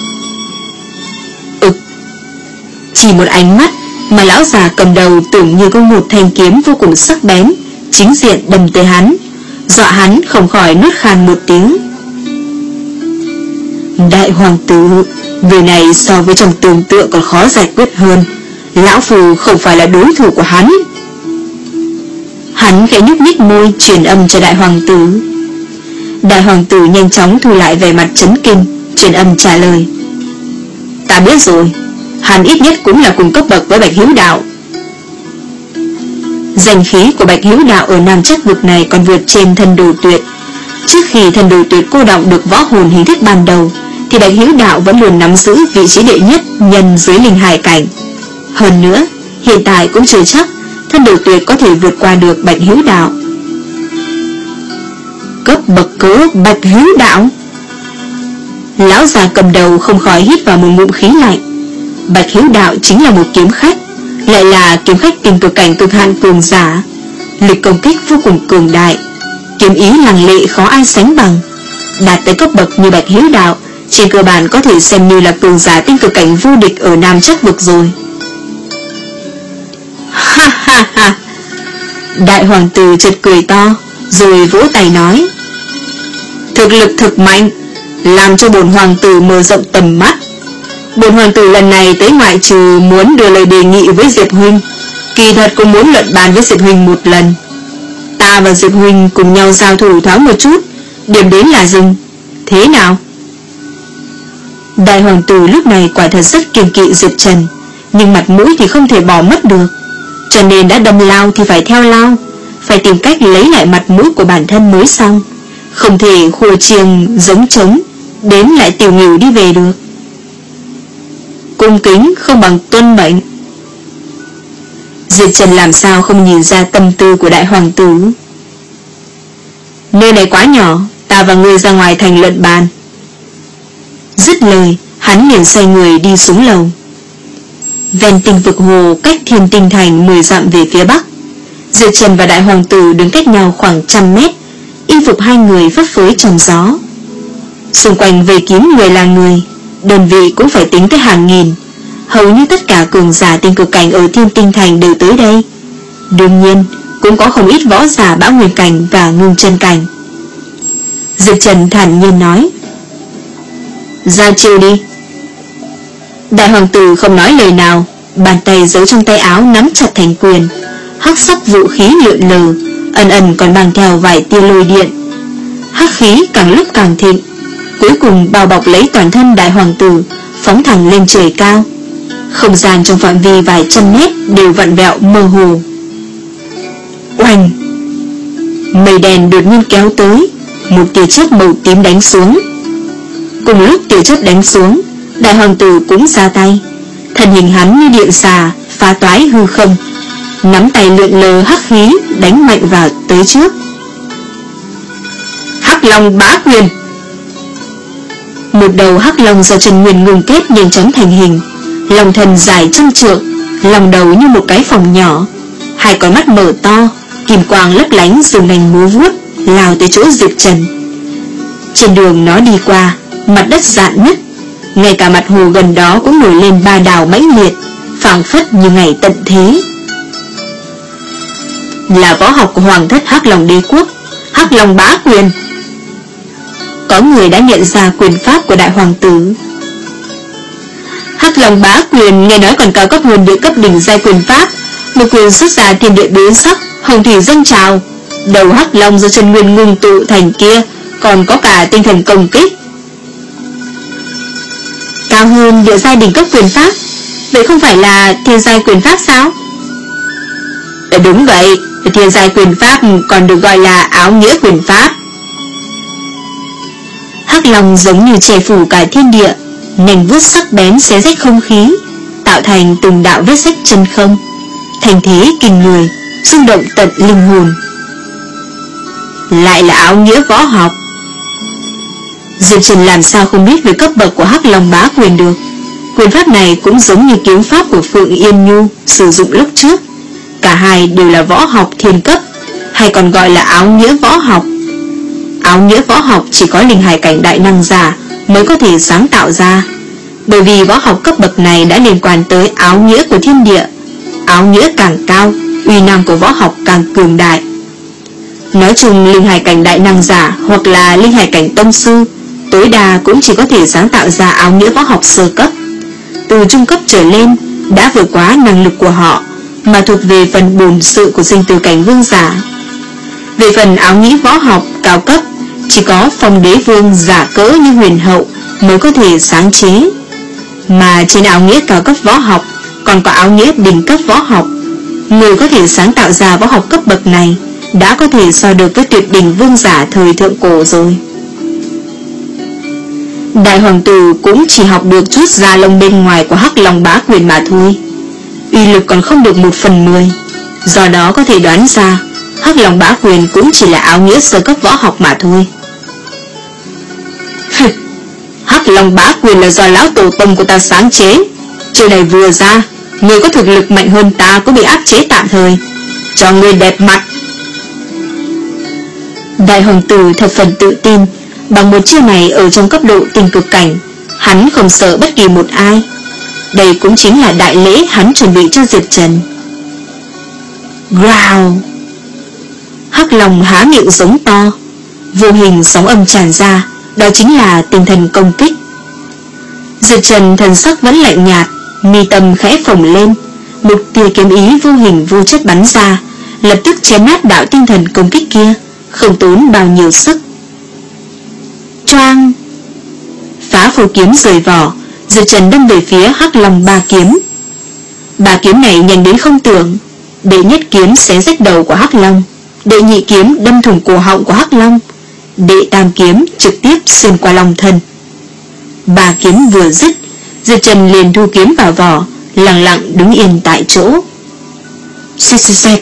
Ực. Chỉ một ánh mắt mà lão già cầm đầu tưởng như có một thanh kiếm vô cùng sắc bén chính diện đâm tới hắn, dọa hắn không khỏi nuốt khan một tiếng. Đại hoàng tử, người này so với trong tưởng tượng còn khó giải quyết hơn. Lão phù không phải là đối thủ của hắn. Hắn khẽ nhúc nhích môi truyền âm cho đại hoàng tử. Đại hoàng tử nhanh chóng thu lại vẻ mặt chấn kinh, truyền âm trả lời: Ta biết rồi, hắn ít nhất cũng là cùng cấp bậc với Bạch Hiếu Đạo. Danh khí của Bạch Hiếu Đạo ở Nam Chắc vực này còn vượt trên Thần Đồ Tuyệt. Trước khi Thần Đồ Tuyệt cô động được võ hồn hình thức ban đầu, thì Bạch Hiếu Đạo vẫn luôn nắm giữ vị trí đệ nhất nhân dưới linh hải cảnh. Hơn nữa, hiện tại cũng chưa chắc Thần Đồ Tuyệt có thể vượt qua được Bạch Hiếu Đạo. Cấp bậc cỡ Bạch Hiếu Đạo? Lão già cầm đầu không khỏi hít vào một ngụm khí lạnh. Bạch Hiếu Đạo chính là một kiếm khách, lại là kiếm khách tinh cực cảnh cực hạn cường giả, lực công kích vô cùng cường đại, kiếm ý lăng lệ khó ai sánh bằng. Đạt tới cấp bậc như Bạch Hiếu Đạo, trên cơ bản có thể xem như là cường giả tinh cực cảnh vô địch ở Nam Chắc vực rồi. Ha ha ha! Đại hoàng tử chợt cười to, rồi vỗ tay nói: Thực lực thực mạnh, làm cho bổn hoàng tử mở rộng tầm mắt. Bổn hoàng tử lần này tới ngoại trừ muốn đưa lời đề nghị với Diệp huynh, kỳ thật cũng muốn luận bàn với Diệp huynh một lần. Ta và Diệp huynh cùng nhau giao thủ thoáng một chút, điểm đến là dừng. Thế nào? Đại hoàng tử lúc này quả thật rất kiêng kỵ Diệp Trần, nhưng mặt mũi thì không thể bỏ mất được, cho nên đã đâm lao thì phải theo lao, phải tìm cách lấy lại mặt mũi của bản thân mới xong. Không thể khua chiêng giống trống đến lại tiểu nghỉu đi về được. Cung kính không bằng tuân mệnh. Diệp Trần làm sao không nhìn ra tâm tư của đại hoàng tử. Nơi này quá nhỏ, ta và ngươi ra ngoài thành luận bàn. Dứt lời, hắn liền xoay người đi xuống lầu. Ven tinh vực hồ cách Thiên Tinh Thành mười dặm về phía bắc. Diệp Trần và đại hoàng tử đứng cách nhau khoảng trăm mét, y phục hai người phấp phới trong gió. Xung quanh vây kín người là người, đơn vị cũng phải tính tới hàng nghìn. Hầu như tất cả cường giả tinh cực cảnh ở Thiên Tinh Thành đều tới đây. Đương nhiên cũng có không ít võ giả bão nguyên cảnh và ngưng chân cảnh. Diệp Trần thản nhiên nói: ra chiêu đi. Đại hoàng tử không nói lời nào, bàn tay giấu trong tay áo nắm chặt thành quyền. Hắc sắc vũ khí lượn lờ, ẩn ẩn còn mang theo vài tia lôi điện. Hắc khí càng lúc càng thịnh, cuối cùng bao bọc lấy toàn thân đại hoàng tử, phóng thẳng lên trời cao. Không gian trong phạm vi vài trăm mét đều vặn vẹo mơ hồ. Oanh! Mây đèn đột nhiên kéo tới, một tia chớp màu tím đánh xuống. Cùng lúc tia chớp đánh xuống, đại hoàng tử cũng ra tay. Thân hình hắn như điện xà phá toái hư không, nắm tay lượn lờ hắc khí đánh mạnh vào tới trước. Hắc Long Bá Quyền. Một đầu hắc long do chân nguyên ngưng kết nhanh chóng thành hình, long thân dài trăm trượng, lòng đầu như một cái phòng nhỏ, hai con mắt mở to, kim quang lấp lánh dùng nành múa vuốt lao tới chỗ Diệp Trần. Trên đường nó đi qua, mặt đất rạn nứt, ngay cả mặt hồ gần đó cũng nổi lên ba đảo mãnh liệt, phảng phất như ngày tận thế. Là võ học của Hoàng thất Hắc Long Đế quốc, Hắc Long Bá Quyền. Có người đã nhận ra quyền pháp của đại hoàng tử. Hắc Long Bá Quyền nghe nói còn cao cấp hơn địa cấp đỉnh giai quyền pháp, một quyền xuất ra thiên địa biến sắc, hồng thủy dâng trào. Đầu hắc long do chân nguyên ngưng tụ thành kia còn có cả tinh thần công kích, cao hơn địa giai đỉnh cấp quyền pháp. Vậy không phải là thiên giai quyền pháp sao? Đúng vậy, thiên giai quyền pháp còn được gọi là áo nghĩa quyền pháp. Hắc long giống như che phủ cả thiên địa, nành vuốt sắc bén xé rách không khí, tạo thành từng đạo vết rách chân không, thành thế kinh người, rung động tận linh hồn. Lại là áo nghĩa võ học. Diệp Trần làm sao không biết về cấp bậc của Hắc Long Bá Quyền được. Quyền pháp này cũng giống như kiếm pháp của Phượng Yên Nhu sử dụng lúc trước, cả hai đều là võ học thiên cấp, hay còn gọi là áo nghĩa võ học. Áo nghĩa võ học chỉ có linh hải cảnh đại năng giả mới có thể sáng tạo ra, bởi vì võ học cấp bậc này đã liên quan tới áo nghĩa của thiên địa. Áo nghĩa càng cao, uy năng của võ học càng cường đại. Nói chung linh hải cảnh đại năng giả hoặc là linh hải cảnh tông sư tối đa cũng chỉ có thể sáng tạo ra áo nghĩa võ học sơ cấp. Từ trung cấp trở lên đã vượt quá năng lực của họ, mà thuộc về phần bổn sự của sinh tử cảnh vương giả. Về phần áo nghĩa võ học cao cấp, chỉ có Phong Đế Vương giả cỡ như Huyền Hậu mới có thể sáng chế. Mà trên áo nghĩa cao cấp võ học còn có áo nghĩa đỉnh cấp võ học. Người có thể sáng tạo ra võ học cấp bậc này đã có thể so được với tuyệt đỉnh vương giả thời thượng cổ rồi. Đại hoàng tử cũng chỉ học được chút da lông bên ngoài của Hắc Long Bá Quyền mà thôi, uy lực còn không được một phần mười. Do đó có thể đoán ra Hắc Long Bá Quyền cũng chỉ là áo nghĩa sơ cấp võ học mà thôi. Hắc Long Bá Quyền là do lão tổ tông của ta sáng chế. Chiêu này vừa ra, người có thực lực mạnh hơn ta cũng bị áp chế tạm thời, cho người đẹp mặt. Đại hoàng tử thập phần tự tin, bằng một chiêu này ở trong cấp độ tinh cực cảnh, hắn không sợ bất kỳ một ai. Đây cũng chính là đại lễ hắn chuẩn bị cho Diệp Trần. Growl! Hắc Long há miệng giống to, vô hình sóng âm tràn ra, đó chính là tinh thần công kích. Diệp Trần thần sắc vẫn lạnh nhạt, mi tâm khẽ phồng lên, một tia kiếm ý vô hình vô chất bắn ra, lập tức chém nát đạo tinh thần công kích kia, không tốn bao nhiêu sức. Choang! Phá phổ kiếm rời vỏ, Diệp Trần đâm về phía Hắc Long ba kiếm. Ba kiếm này nhanh đến không tưởng. Đệ nhất kiếm xé rách đầu của Hắc Long, đệ nhị kiếm đâm thủng cổ họng của Hắc Long, đệ tam kiếm trực tiếp xuyên qua lòng thân. Ba kiếm vừa dứt, Diệp Trần liền thu kiếm vào vỏ, lặng lặng đứng yên tại chỗ. Xẹt xẹt xẹt.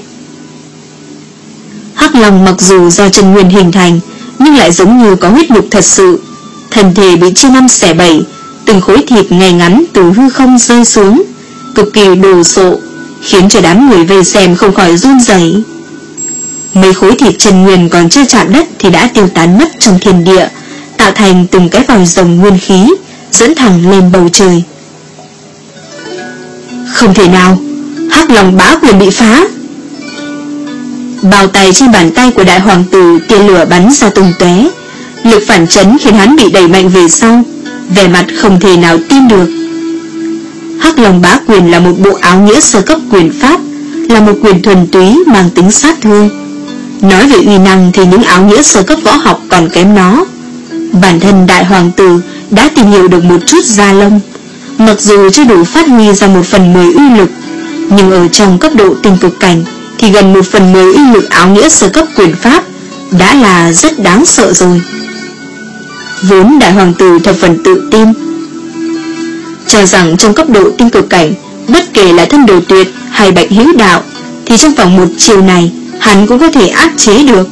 Hắc Long mặc dù do chân nguyên hình thành, nhưng lại giống như có huyết nhục thật sự, thân thể bị chia năm xẻ bảy, từng khối thịt ngay ngắn từ hư không rơi xuống, cực kỳ đồ sộ, khiến cho đám người vây xem không khỏi run rẩy. Mấy khối thịt chân nguyên còn chưa chạm đất thì đã tiêu tán mất trong thiên địa, tạo thành từng cái vòi rồng nguyên khí dẫn thẳng lên bầu trời. Không thể nào, Hắc Long bá quyền bị phá. Bao tay trên bàn tay của đại hoàng tử tia lửa bắn ra tung tóe, lực phản chấn khiến hắn bị đẩy mạnh về sau, vẻ mặt không thể nào tin được. Hắc Long bá quyền là một bộ áo nghĩa sơ cấp quyền pháp, là một quyền thuần túy mang tính sát thương. Nói về uy năng thì những áo nghĩa sơ cấp võ học còn kém nó. Bản thân đại hoàng tử đã tìm hiểu được một chút da lông, mặc dù chưa đủ phát huy ra một phần mười uy lực, nhưng ở trong cấp độ tinh cực cảnh thì gần một phần mười uy lực áo nghĩa sơ cấp quyền pháp đã là rất đáng sợ rồi. Vốn đại hoàng tử thập phần tự tin, cho rằng trong cấp độ tinh cực cảnh, bất kể là thân đồ tuyệt hay bạch hữu đạo, thì trong vòng một chiều này hắn cũng có thể áp chế được.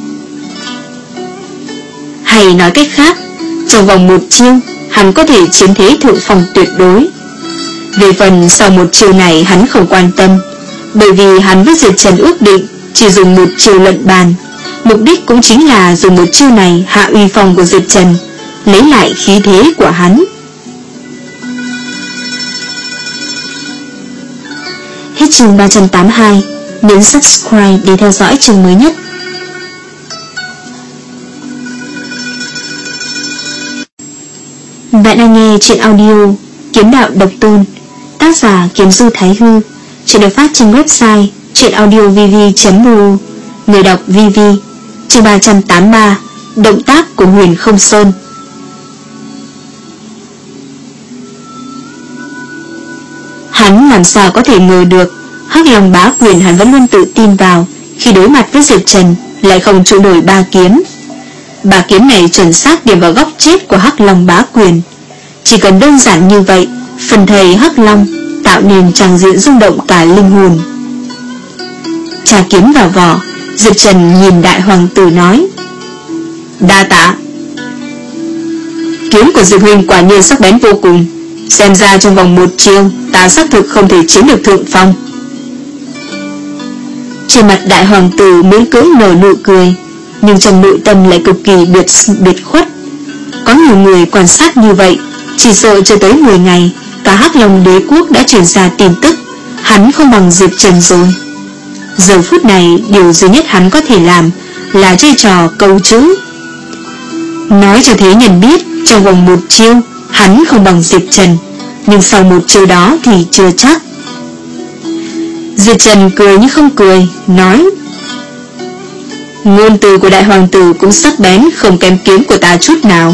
Hay nói cách khác, trong vòng một chiêu hắn có thể chiếm thế thượng phong tuyệt đối. Về phần sau một chiêu này hắn không quan tâm, bởi vì hắn với Diệp Trần ước định chỉ dùng một chiêu lận bàn, mục đích cũng chính là dùng một chiêu này hạ uy phong của Diệp Trần, lấy lại khí thế của hắn. Hết chương ba trăm tám mươi hai, nhấn subscribe để theo dõi chương mới nhất. Bạn đang nghe chuyện audio Kiếm Đạo Độc Tôn, tác giả Kiếm Du Thái Hư. Chuyện được phát trên website chuyenaudiovv chấm ru. Người đọc Vivi. Chương ba trăm tám mươi ba, động tác của Huyền Không Sơn. Hắn làm sao có thể ngờ được Hắc Long bá quyền hắn vẫn luôn tự tin vào, khi đối mặt với Diệp Trần lại không trụ nổi ba kiếm. Ba kiếm này chuẩn xác điểm vào góc chết của Hắc Long bá quyền. Chỉ cần đơn giản như vậy, phần thầy Hắc Long tạo nên tràng diện rung động cả linh hồn. Trà kiếm vào vỏ, Diệp Trần nhìn đại hoàng tử nói: đa tạ. Kiếm của Diệp huynh quả nhiên sắc bén vô cùng, xem ra trong vòng một chiêu ta xác thực không thể chiếm được thượng phong. Trên mặt đại hoàng tử miễn cưỡng nở nụ cười, nhưng trong nội tâm lại cực kỳ biệt biệt khuất. Có nhiều người quan sát như vậy, chỉ sợ chưa tới mười ngày, cả Hắc Long đế quốc đã truyền ra tin tức hắn không bằng Diệp Trần rồi. Giờ phút này điều duy nhất hắn có thể làm là chơi trò câu chữ, nói cho thế nhân biết trong vòng một chiêu hắn không bằng Diệp Trần, nhưng sau một chiêu đó thì chưa chắc. Diệp Trần cười như không cười, nói: ngôn từ của đại hoàng tử cũng sắc bén không kém kiếm của ta chút nào.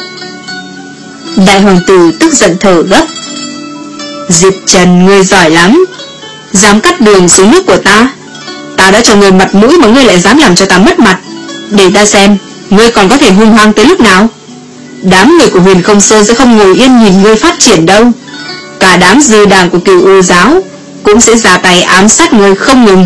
Đại hoàng tử tức giận thở gấp: Diệp Trần, ngươi giỏi lắm, dám cắt đường xuống nước của ta. Ta đã cho ngươi mặt mũi mà ngươi lại dám làm cho ta mất mặt. Để ta xem ngươi còn có thể hung hăng tới lúc nào. Đám người của Huyền Không Sơn sẽ không ngồi yên nhìn ngươi phát triển đâu. Cả đám dư đảng của Cửu U giáo cũng sẽ ra tay ám sát ngươi không ngừng.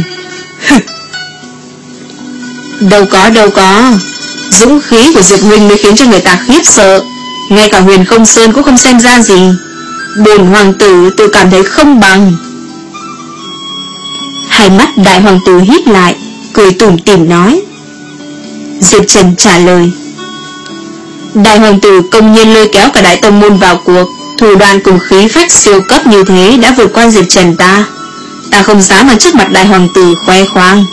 Đâu có đâu có, dũng khí của Diệp huynh mới khiến cho người ta khiếp sợ. Ngay cả Huyền Không Sơn cũng không xem ra gì. Bổn hoàng tử tự cảm thấy không bằng. Hai mắt đại hoàng tử híp lại, cười tủm tỉm nói. Diệp Trần trả lời: đại hoàng tử công nhiên lôi kéo cả đại tông môn vào cuộc, thủ đoạn cùng khí phách siêu cấp như thế đã vượt qua Diệp Trần ta. Ta không dám ở trước mặt đại hoàng tử khoe khoang.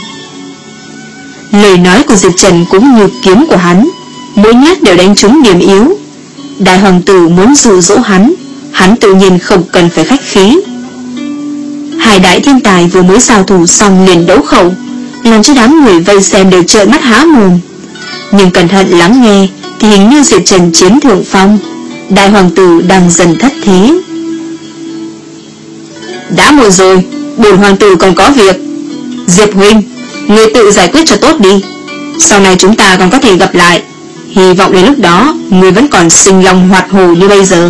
Lời nói của Diệp Trần cũng như kiếm của hắn, mỗi nhát đều đánh trúng điểm yếu. Đại hoàng tử muốn dụ dỗ hắn, hắn tự nhiên không cần phải khách khí. Hai đại thiên tài vừa mới giao thủ xong liền đấu khẩu, làm cho đám người vây xem đều trợn mắt há mồm. Nhưng cẩn thận lắng nghe thì hình như Diệp Trần chiếm thượng phong, đại hoàng tử đang dần thất thế. Đã muộn rồi, bổn hoàng tử còn có việc. Diệp huynh, Ngươi tự giải quyết cho tốt đi. Sau này chúng ta còn có thể gặp lại. Hy vọng đến lúc đó ngươi vẫn còn sinh long hoạt hổ như bây giờ.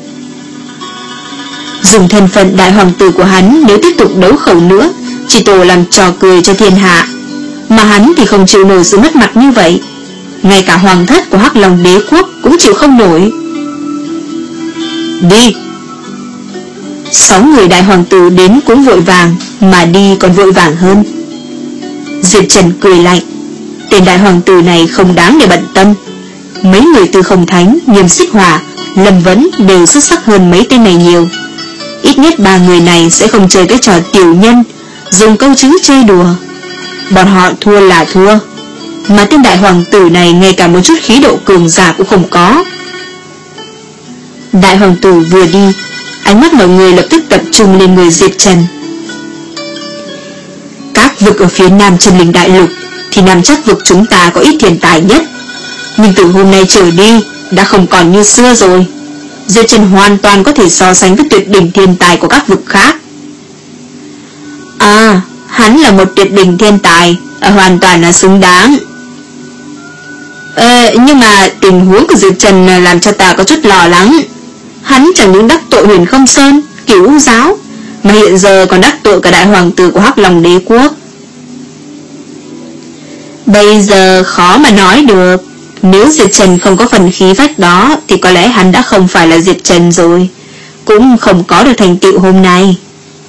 Dùng thân phận đại hoàng tử của hắn, nếu tiếp tục đấu khẩu nữa chỉ tổ làm trò cười cho thiên hạ. Mà hắn thì không chịu nổi sự mất mặt như vậy. Ngay cả hoàng thất của Hắc Long đế quốc cũng chịu không nổi. Đi. Sáu người đại hoàng tử đến cũng vội vàng, mà đi còn vội vàng hơn. Diệp Trần cười lạnh. Tên đại hoàng tử này không đáng để bận tâm. Mấy người Tư Không Thánh, Nghiêm Xích Hỏa, Lâm Vấn đều xuất sắc hơn mấy tên này nhiều. Ít nhất ba người này sẽ không chơi cái trò tiểu nhân, dùng câu chữ chơi đùa. Bọn họ thua là thua, mà tên đại hoàng tử này ngay cả một chút khí độ cường giả cũng không có. Đại hoàng tử vừa đi, ánh mắt mọi người lập tức tập trung lên người Diệp Trần. Các vực ở phía nam Chân Linh Đại Lục thì Nam Chắc vực chúng ta có ít thiên tài nhất, nhưng từ hôm nay trở đi đã không còn như xưa rồi. Diệp Trần hoàn toàn có thể so sánh với tuyệt đỉnh thiên tài của các vực khác. À, hắn là một tuyệt đỉnh thiên tài, hoàn toàn là xứng đáng. Ờ, nhưng mà tình huống của Diệp Trần làm cho ta có chút lo lắng. Hắn chẳng những đắc tội Huyền Không Sơn, Cửu U Giáo, mà hiện giờ còn đắc tội cả đại hoàng tử của Hắc Long đế quốc. Bây giờ khó mà nói được. Nếu Diệp Trần không có phần khí phách đó thì có lẽ hắn đã không phải là Diệp Trần rồi, cũng không có được thành tựu hôm nay.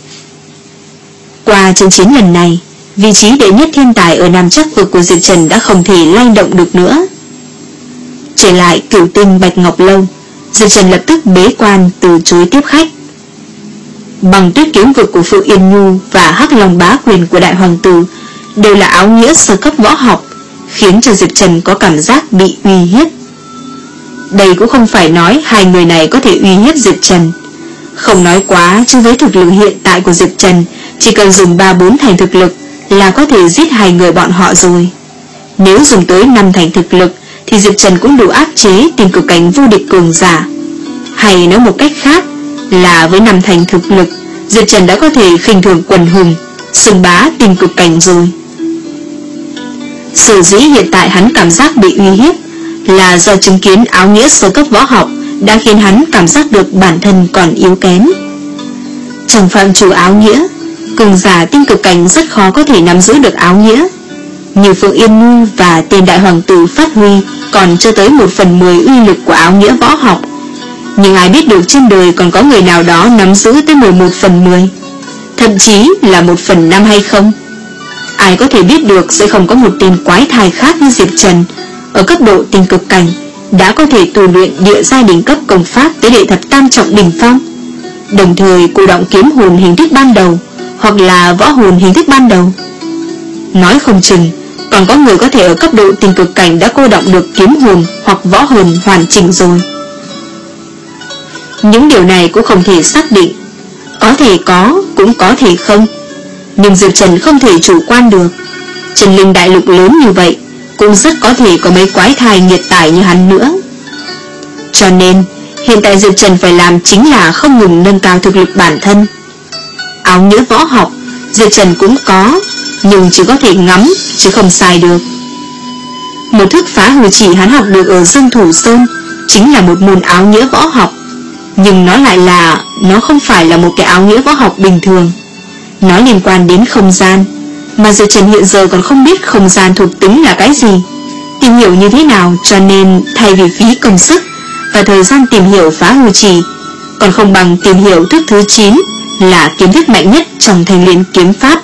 Qua trận chiến lần này, vị trí đệ nhất thiên tài ở Nam Chắc vực của Diệp Trần đã không thể lay động được nữa. Trở lại Cửu Tinh Bạch Ngọc Lâu, Diệp Trần lập tức bế quan từ chối tiếp khách. Bằng Tuyết Kiếm vực của Phượng Yên Nhu và Hắc Long Bá Quyền của đại hoàng tử đều là áo nghĩa sơ cấp võ học, khiến cho Diệp Trần có cảm giác bị uy hiếp. Đây cũng không phải nói hai người này có thể uy hiếp Diệp Trần. Không nói quá, chứ với thực lực hiện tại của Diệp Trần, chỉ cần dùng ba bốn thành thực lực là có thể giết hai người bọn họ rồi. Nếu dùng tới năm thành thực lực thì Diệp Trần cũng đủ áp chế Tiên Cực Cảnh vô địch cường giả. Hay nói một cách khác là với năm thành thực lực, Diệp Trần đã có thể khinh thường quần hùng, xưng bá Tiên Cực Cảnh rồi. Sở dĩ hiện tại hắn cảm giác bị uy hiếp là do chứng kiến áo nghĩa sơ cấp võ học đã khiến hắn cảm giác được bản thân còn yếu kém. Trong phạm trù áo nghĩa, cường giả Tiên Cực Cảnh rất khó có thể nắm giữ được áo nghĩa. Như Phượng Yên Nhu và tên đại hoàng tử phát huy còn chưa tới một phần mười uy lực của áo nghĩa võ học, nhưng ai biết được trên đời còn có người nào đó nắm giữ tới mười một phần mười, thậm chí là một phần năm hay không? Ai có thể biết được sẽ không có một tên quái thai khác như Diệp Trần ở cấp độ Tiên Cực Cảnh đã có thể tu luyện địa giai đỉnh cấp công pháp tới đệ thập tam trọng đỉnh phong, đồng thời cô động kiếm hồn hình thức ban đầu hoặc là võ hồn hình thức ban đầu. Nói không chừng còn có người có thể ở cấp độ Tiên Cực Cảnh đã cô động được kiếm hồn hoặc võ hồn hoàn chỉnh rồi. Những điều này cũng không thể xác định, có thể có, cũng có thể không. Nhưng Diệp Trần không thể chủ quan được. Chân Linh Đại Lục lớn như vậy, cũng rất có thể có mấy quái thai nghiệt tài như hắn nữa. Cho nên hiện tại Diệp Trần phải làm chính là không ngừng nâng cao thực lực bản thân. Áo nghĩa võ học Diệp Trần cũng có, nhưng chỉ có thể ngắm chứ không xài được. Một thức phá hư chỉ hắn học được ở Dương Thủ Sơn chính là một môn áo nghĩa võ học, nhưng nó lại là nó không phải là một cái áo nghĩa võ học bình thường. Nó liên quan đến không gian, mà Diệp Trần hiện giờ còn không biết không gian thuộc tính là cái gì, tìm hiểu như thế nào, cho nên thay vì phí công sức và thời gian tìm hiểu phá hư chỉ, còn không bằng tìm hiểu thức thứ chín là kiếm thức mạnh nhất trong Thanh Liên kiếm pháp.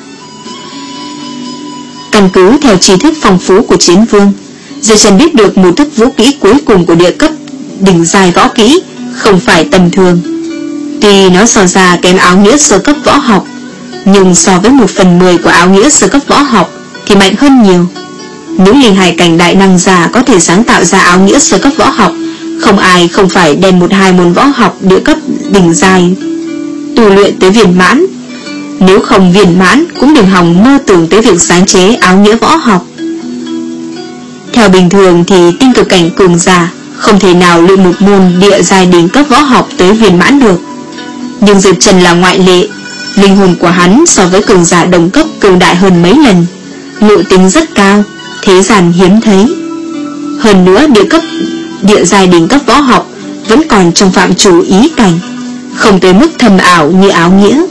Căn cứ theo tri thức phong phú của Chiến Vương, Diệp Trần biết được một thức vũ kỹ cuối cùng của địa cấp đỉnh giai võ kỹ không phải tầm thường. Tuy nó so ra kém áo nghĩa sơ cấp võ học, nhưng so với một phần mười của áo nghĩa sơ cấp võ học thì mạnh hơn nhiều. Những linh hài cảnh đại năng già có thể sáng tạo ra áo nghĩa sơ cấp võ học, không ai không phải đem một hai môn võ học địa cấp đỉnh giai tu luyện tới viên mãn. Nếu không viên mãn cũng đừng hòng mơ tưởng tới việc sáng chế áo nghĩa võ học. Theo bình thường thì Tiên Cực Cảnh cường giả không thể nào luyện một môn địa giai đỉnh cấp võ học tới viên mãn được. Nhưng Diệp Trần là ngoại lệ. Linh hồn của hắn so với cường giả đồng cấp cường đại hơn mấy lần, ngộ tính rất cao, thế gian hiếm thấy. Hơn nữa địa cấp địa giai đỉnh cấp võ học vẫn còn trong phạm chủ ý cảnh, không tới mức thâm ảo như áo nghĩa.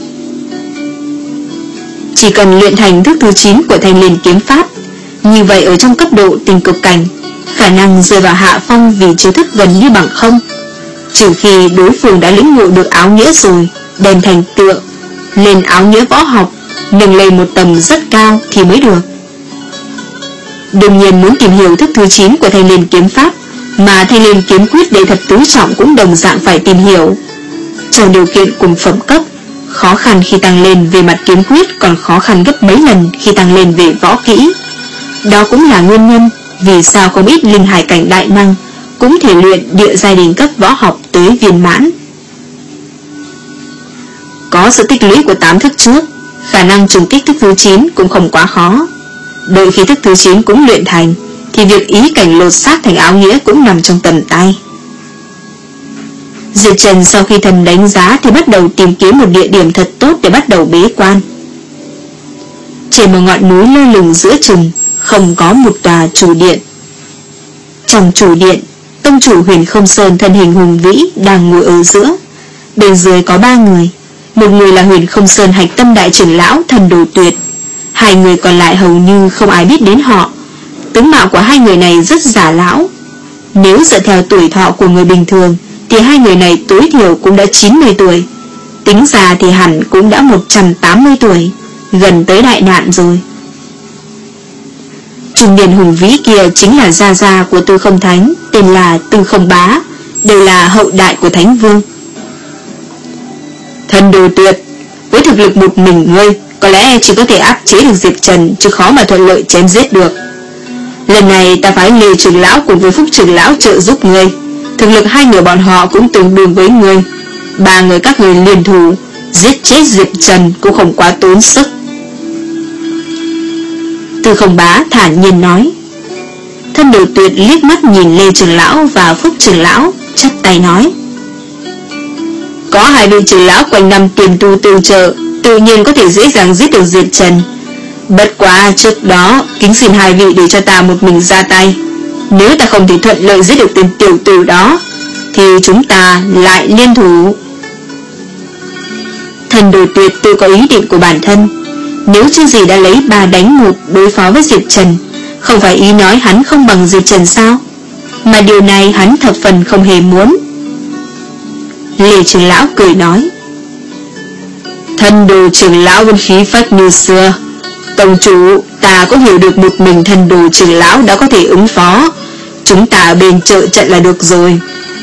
Chỉ cần luyện thành thức thứ chín của Thanh Liên kiếm pháp, như vậy ở trong cấp độ tình cực cảnh, khả năng rơi vào hạ phong vì chiêu thức gần như bằng không, trừ khi đối phương đã lĩnh ngộ được áo nghĩa rồi, đem thành tựa lên áo nghĩa võ học, nâng lên một tầm rất cao thì mới được. Đương nhiên muốn tìm hiểu thức thứ chín của Thanh Liên kiếm pháp, mà Thanh Liên kiếm quyết đệ thập tứ trọng cũng đồng dạng phải tìm hiểu. Trong điều kiện cùng phẩm cấp, khó khăn khi tăng lên về mặt kiếm quyết còn khó khăn gấp mấy lần khi tăng lên về võ kỹ. Đó cũng là nguyên nhân vì sao không ít linh hải cảnh đại năng cũng thể luyện địa giai đỉnh cấp võ học tới viên mãn. Có sự tích lũy của tám thức trước, khả năng trùng kích thức thứ chín cũng không quá khó. Đợi khi thức thứ chín cũng luyện thành, thì việc ý cảnh lột xác thành áo nghĩa cũng nằm trong tầm tay. Diệp Trần sau khi thầm đánh giá thì bắt đầu tìm kiếm một địa điểm thật tốt để bắt đầu bế quan. Trên một ngọn núi lơ lửng giữa chừng, không có một tòa chủ điện. Trong chủ điện, tông chủ Huyền Không Sơn thân hình hùng vĩ đang ngồi ở giữa. Bên dưới có ba người, một người là Huyền Không Sơn hạch tâm đại trưởng lão Thần Đồ Tuyệt, hai người còn lại hầu như không ai biết đến họ. Tướng mạo của hai người này rất già lão. Nếu dựa theo tuổi thọ của người bình thường thì hai người này tối thiểu cũng đã chín mươi tuổi, tính ra thì hẳn cũng đã một trăm tám mươi tuổi, gần tới đại nạn rồi. Trung niên hùng vĩ kia chính là gia gia của Tư Không Thánh, tên là Tư Không Bá, đều là hậu đại của Thánh Vương. Thần Đồ Tuyệt, với thực lực một mình ngươi, có lẽ chỉ có thể áp chế được Diệp Trần, chứ khó mà thuận lợi chém giết được. Lần này ta phái Lê trưởng lão cùng với Phúc trưởng lão trợ giúp ngươi. Thực lực hai người bọn họ cũng tương đương với ngươi. Ba người các người liên thủ giết chết Diệp Trần cũng không quá tốn sức. Tư Không Bá thản nhiên nói. Thần Đồ Tuyệt liếc mắt nhìn Lê trưởng lão và Phúc trưởng lão, chắp tay nói: có hai vị trưởng lão quanh năm kiềm tu tương trợ, tự nhiên có thể dễ dàng giết được Diệp Trần. Bất quá trước đó kính xin hai vị để cho ta một mình ra tay. Nếu ta không thể thuận lợi giết được tên tiểu tử đó, thì chúng ta lại liên thủ. Thần Đồ Tuyệt tự có ý định của bản thân. Nếu chưa gì đã lấy ba đánh một đối phó với Diệp Trần, không phải ý nói hắn không bằng Diệp Trần sao? Mà điều này hắn thập phần không hề muốn. Lê trưởng lão cười nói: Thần Đồ trưởng lão vẫn khí phách như xưa. Tông chủ, ta cũng hiểu được một mình Thần Đồ trưởng lão đã có thể ứng phó, chúng ta ở bên trợ trận là được rồi.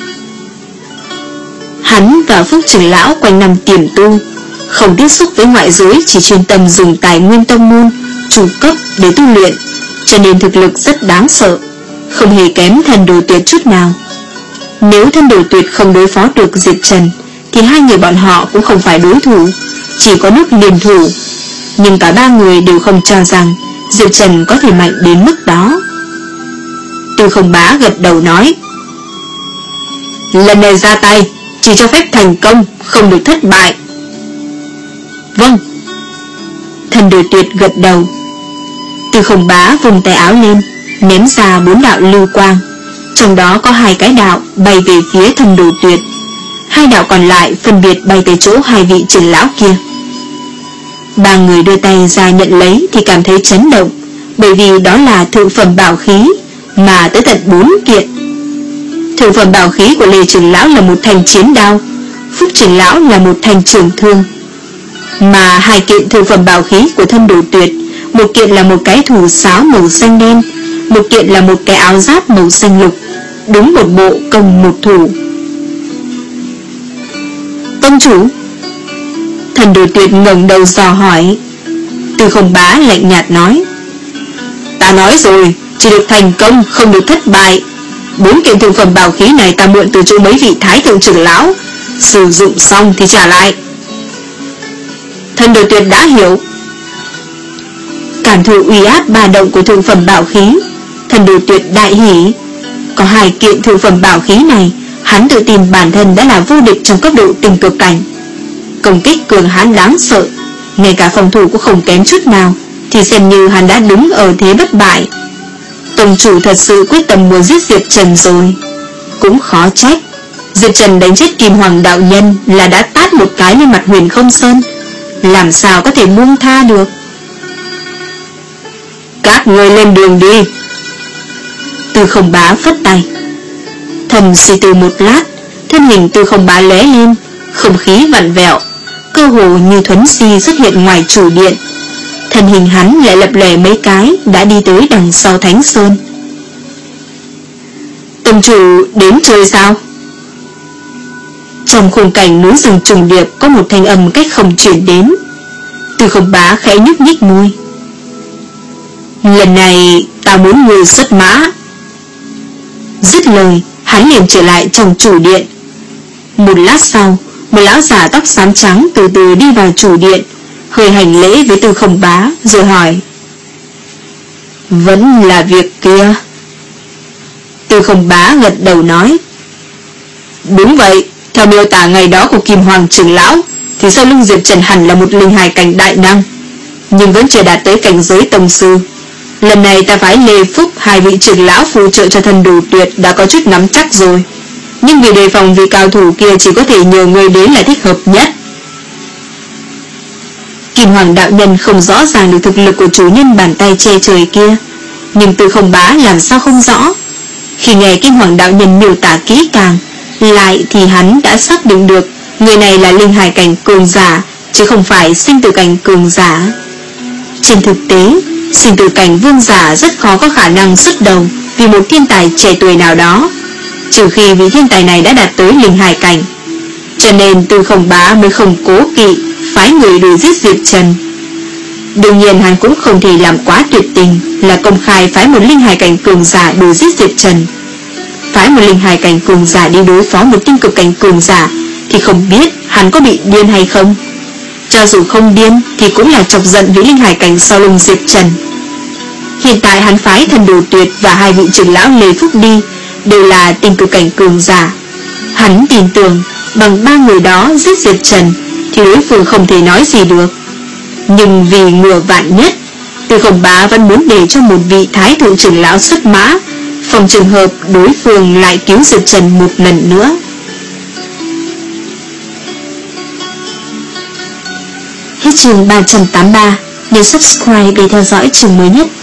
Hắn và Phúc trưởng lão quanh năm tiềm tu, không tiếp xúc với ngoại giới, chỉ chuyên tâm dùng tài nguyên tông môn chủ cấp để tu luyện, cho nên thực lực rất đáng sợ, không hề kém Thần Đồ Tuyệt chút nào. Nếu Thần Đồ Tuyệt không đối phó được Diệp Trần, thì hai người bọn họ cũng không phải đối thủ, chỉ có nước liên thủ. Nhưng cả ba người đều không cho rằng Diệp Trần có thể mạnh đến mức đó. Tư Không Bá gật đầu nói: lần này ra tay chỉ cho phép thành công, không được thất bại. Vâng. Thần Đồ Tuyệt gật đầu. Tư Không Bá vùng tay áo lên, ném ra bốn đạo lưu quang, trong đó có hai cái đạo bay về phía Thần Đồ Tuyệt, hai đạo còn lại phân biệt bay tới chỗ hai vị trưởng lão kia. Ba người đưa tay ra nhận lấy thì cảm thấy chấn động, bởi vì đó là thượng phẩm bảo khí, mà tới tận bốn kiện. Thượng phẩm bảo khí của Lê trưởng lão là một thanh chiến đao, Phúc trưởng lão là một thanh trường thương, mà hai kiện thượng phẩm bảo khí của Thần Đồ Tuyệt, một kiện là một cái thủ sáo màu xanh đen, một kiện là một cái áo giáp màu xanh lục, đúng một bộ công một thủ. Tông chủ. Thần Đồ Tuyệt ngẩng đầu dò hỏi. Tư Không Bá lạnh nhạt nói: ta nói rồi, chỉ được thành công, không được thất bại. Bốn kiện thượng phẩm bảo khí này ta mượn từ chỗ mấy vị thái thượng trưởng lão, sử dụng xong thì trả lại. Thần Đồ Tuyệt đã hiểu. Cảm thụ uy áp ba động của thượng phẩm bảo khí, Thần Đồ Tuyệt đại hỉ. Có hai kiện thượng phẩm bảo khí này, hắn tự tin bản thân đã là vô địch trong cấp độ tình cực cảnh. Công kích cường hãn đáng sợ, ngay cả phòng thủ cũng không kém chút nào, thì xem như hắn đã đứng ở thế bất bại. Tông chủ thật sự quyết tâm muốn giết Diệp Trần rồi. Cũng khó trách Diệp Trần đánh chết Kim Hoàng đạo nhân là đã tát một cái lên mặt Huyền Không Sơn, làm sao có thể buông tha được. Các người lên đường đi. Tư Không Bá phất tay. Thầm suy tư một lát, thân hình Tư Không Bá lóe lên, không khí vặn vẹo, cơ hồ như thuấn di xuất hiện ngoài chủ điện. Thân hình hắn lại lập lè mấy cái đã đi tới đằng sau Thánh Sơn. Tông chủ đến chơi sao? Trong khung cảnh núi rừng trùng điệp có một thanh âm cách không chuyển đến. Tư Không Bá khẽ nhúc nhích môi. Lần này ta muốn người xuất mã. Dứt lời, hắn liền trở lại trong chủ điện. Một lát sau, một lão già tóc xám trắng từ từ đi vào chủ điện, hơi hành lễ với Tư Không Bá rồi hỏi: Vẫn là việc kia? Tư Không Bá gật đầu nói: Đúng vậy, theo miêu tả ngày đó của Kim Hoàng trưởng lão thì sau lưng Diệp Trần hẳn là một linh hài cảnh đại năng, nhưng vẫn chưa đạt tới cảnh giới tông sư. Lần này ta phái Lê Phúc hai vị trưởng lão phù trợ cho thần đủ tuyệt đã có chút nắm chắc rồi, nhưng vì đề phòng vị cao thủ kia chỉ có thể nhờ người đến là thích hợp nhất. Kim Hoàng đạo nhân không rõ ràng được thực lực của chủ nhân bàn tay che trời kia, nhưng Tư Không Bá làm sao không rõ. Khi nghe Kim Hoàng đạo nhân miêu tả kỹ càng lại thì hắn đã xác định được người này là linh hài cảnh cường giả, chứ không phải sinh tử cảnh cường giả. Trên thực tế, sinh tử cảnh vương giả rất khó có khả năng xuất đầu vì một thiên tài trẻ tuổi nào đó, trừ khi vị thiên tài này đã đạt tới linh hài cảnh. Cho nên Tư Không Bá mới không cố kỵ phái người đuổi giết Diệp Trần. Đương nhiên hắn cũng không thể làm quá tuyệt tình là công khai phái một linh hài cảnh cường giả đuổi giết Diệp Trần. Phái một linh hài cảnh cường giả đi đối phó một tinh cực cảnh cường giả thì không biết hắn có bị điên hay không. Cho dù không điên thì cũng là chọc giận vị linh hài cảnh sau lưng Diệp Trần. Hiện tại hắn phái Thần Đồ Tuyệt và hai vị trưởng lão Lê Phúc đi đều là tinh cực cảnh cường giả. Hắn tin tưởng bằng ba người đó giết Diệp Trần thì đối phương không thể nói gì được. Nhưng vì ngừa vạn nhất, Tư Không Bá vẫn muốn để cho một vị thái thượng trưởng lão xuất mã, phòng trường hợp đối phương lại cứu Diệp Trần một lần nữa. Hết chương ba trăm tám mươi ba. Nhớ subscribe để theo dõi chương mới nhất.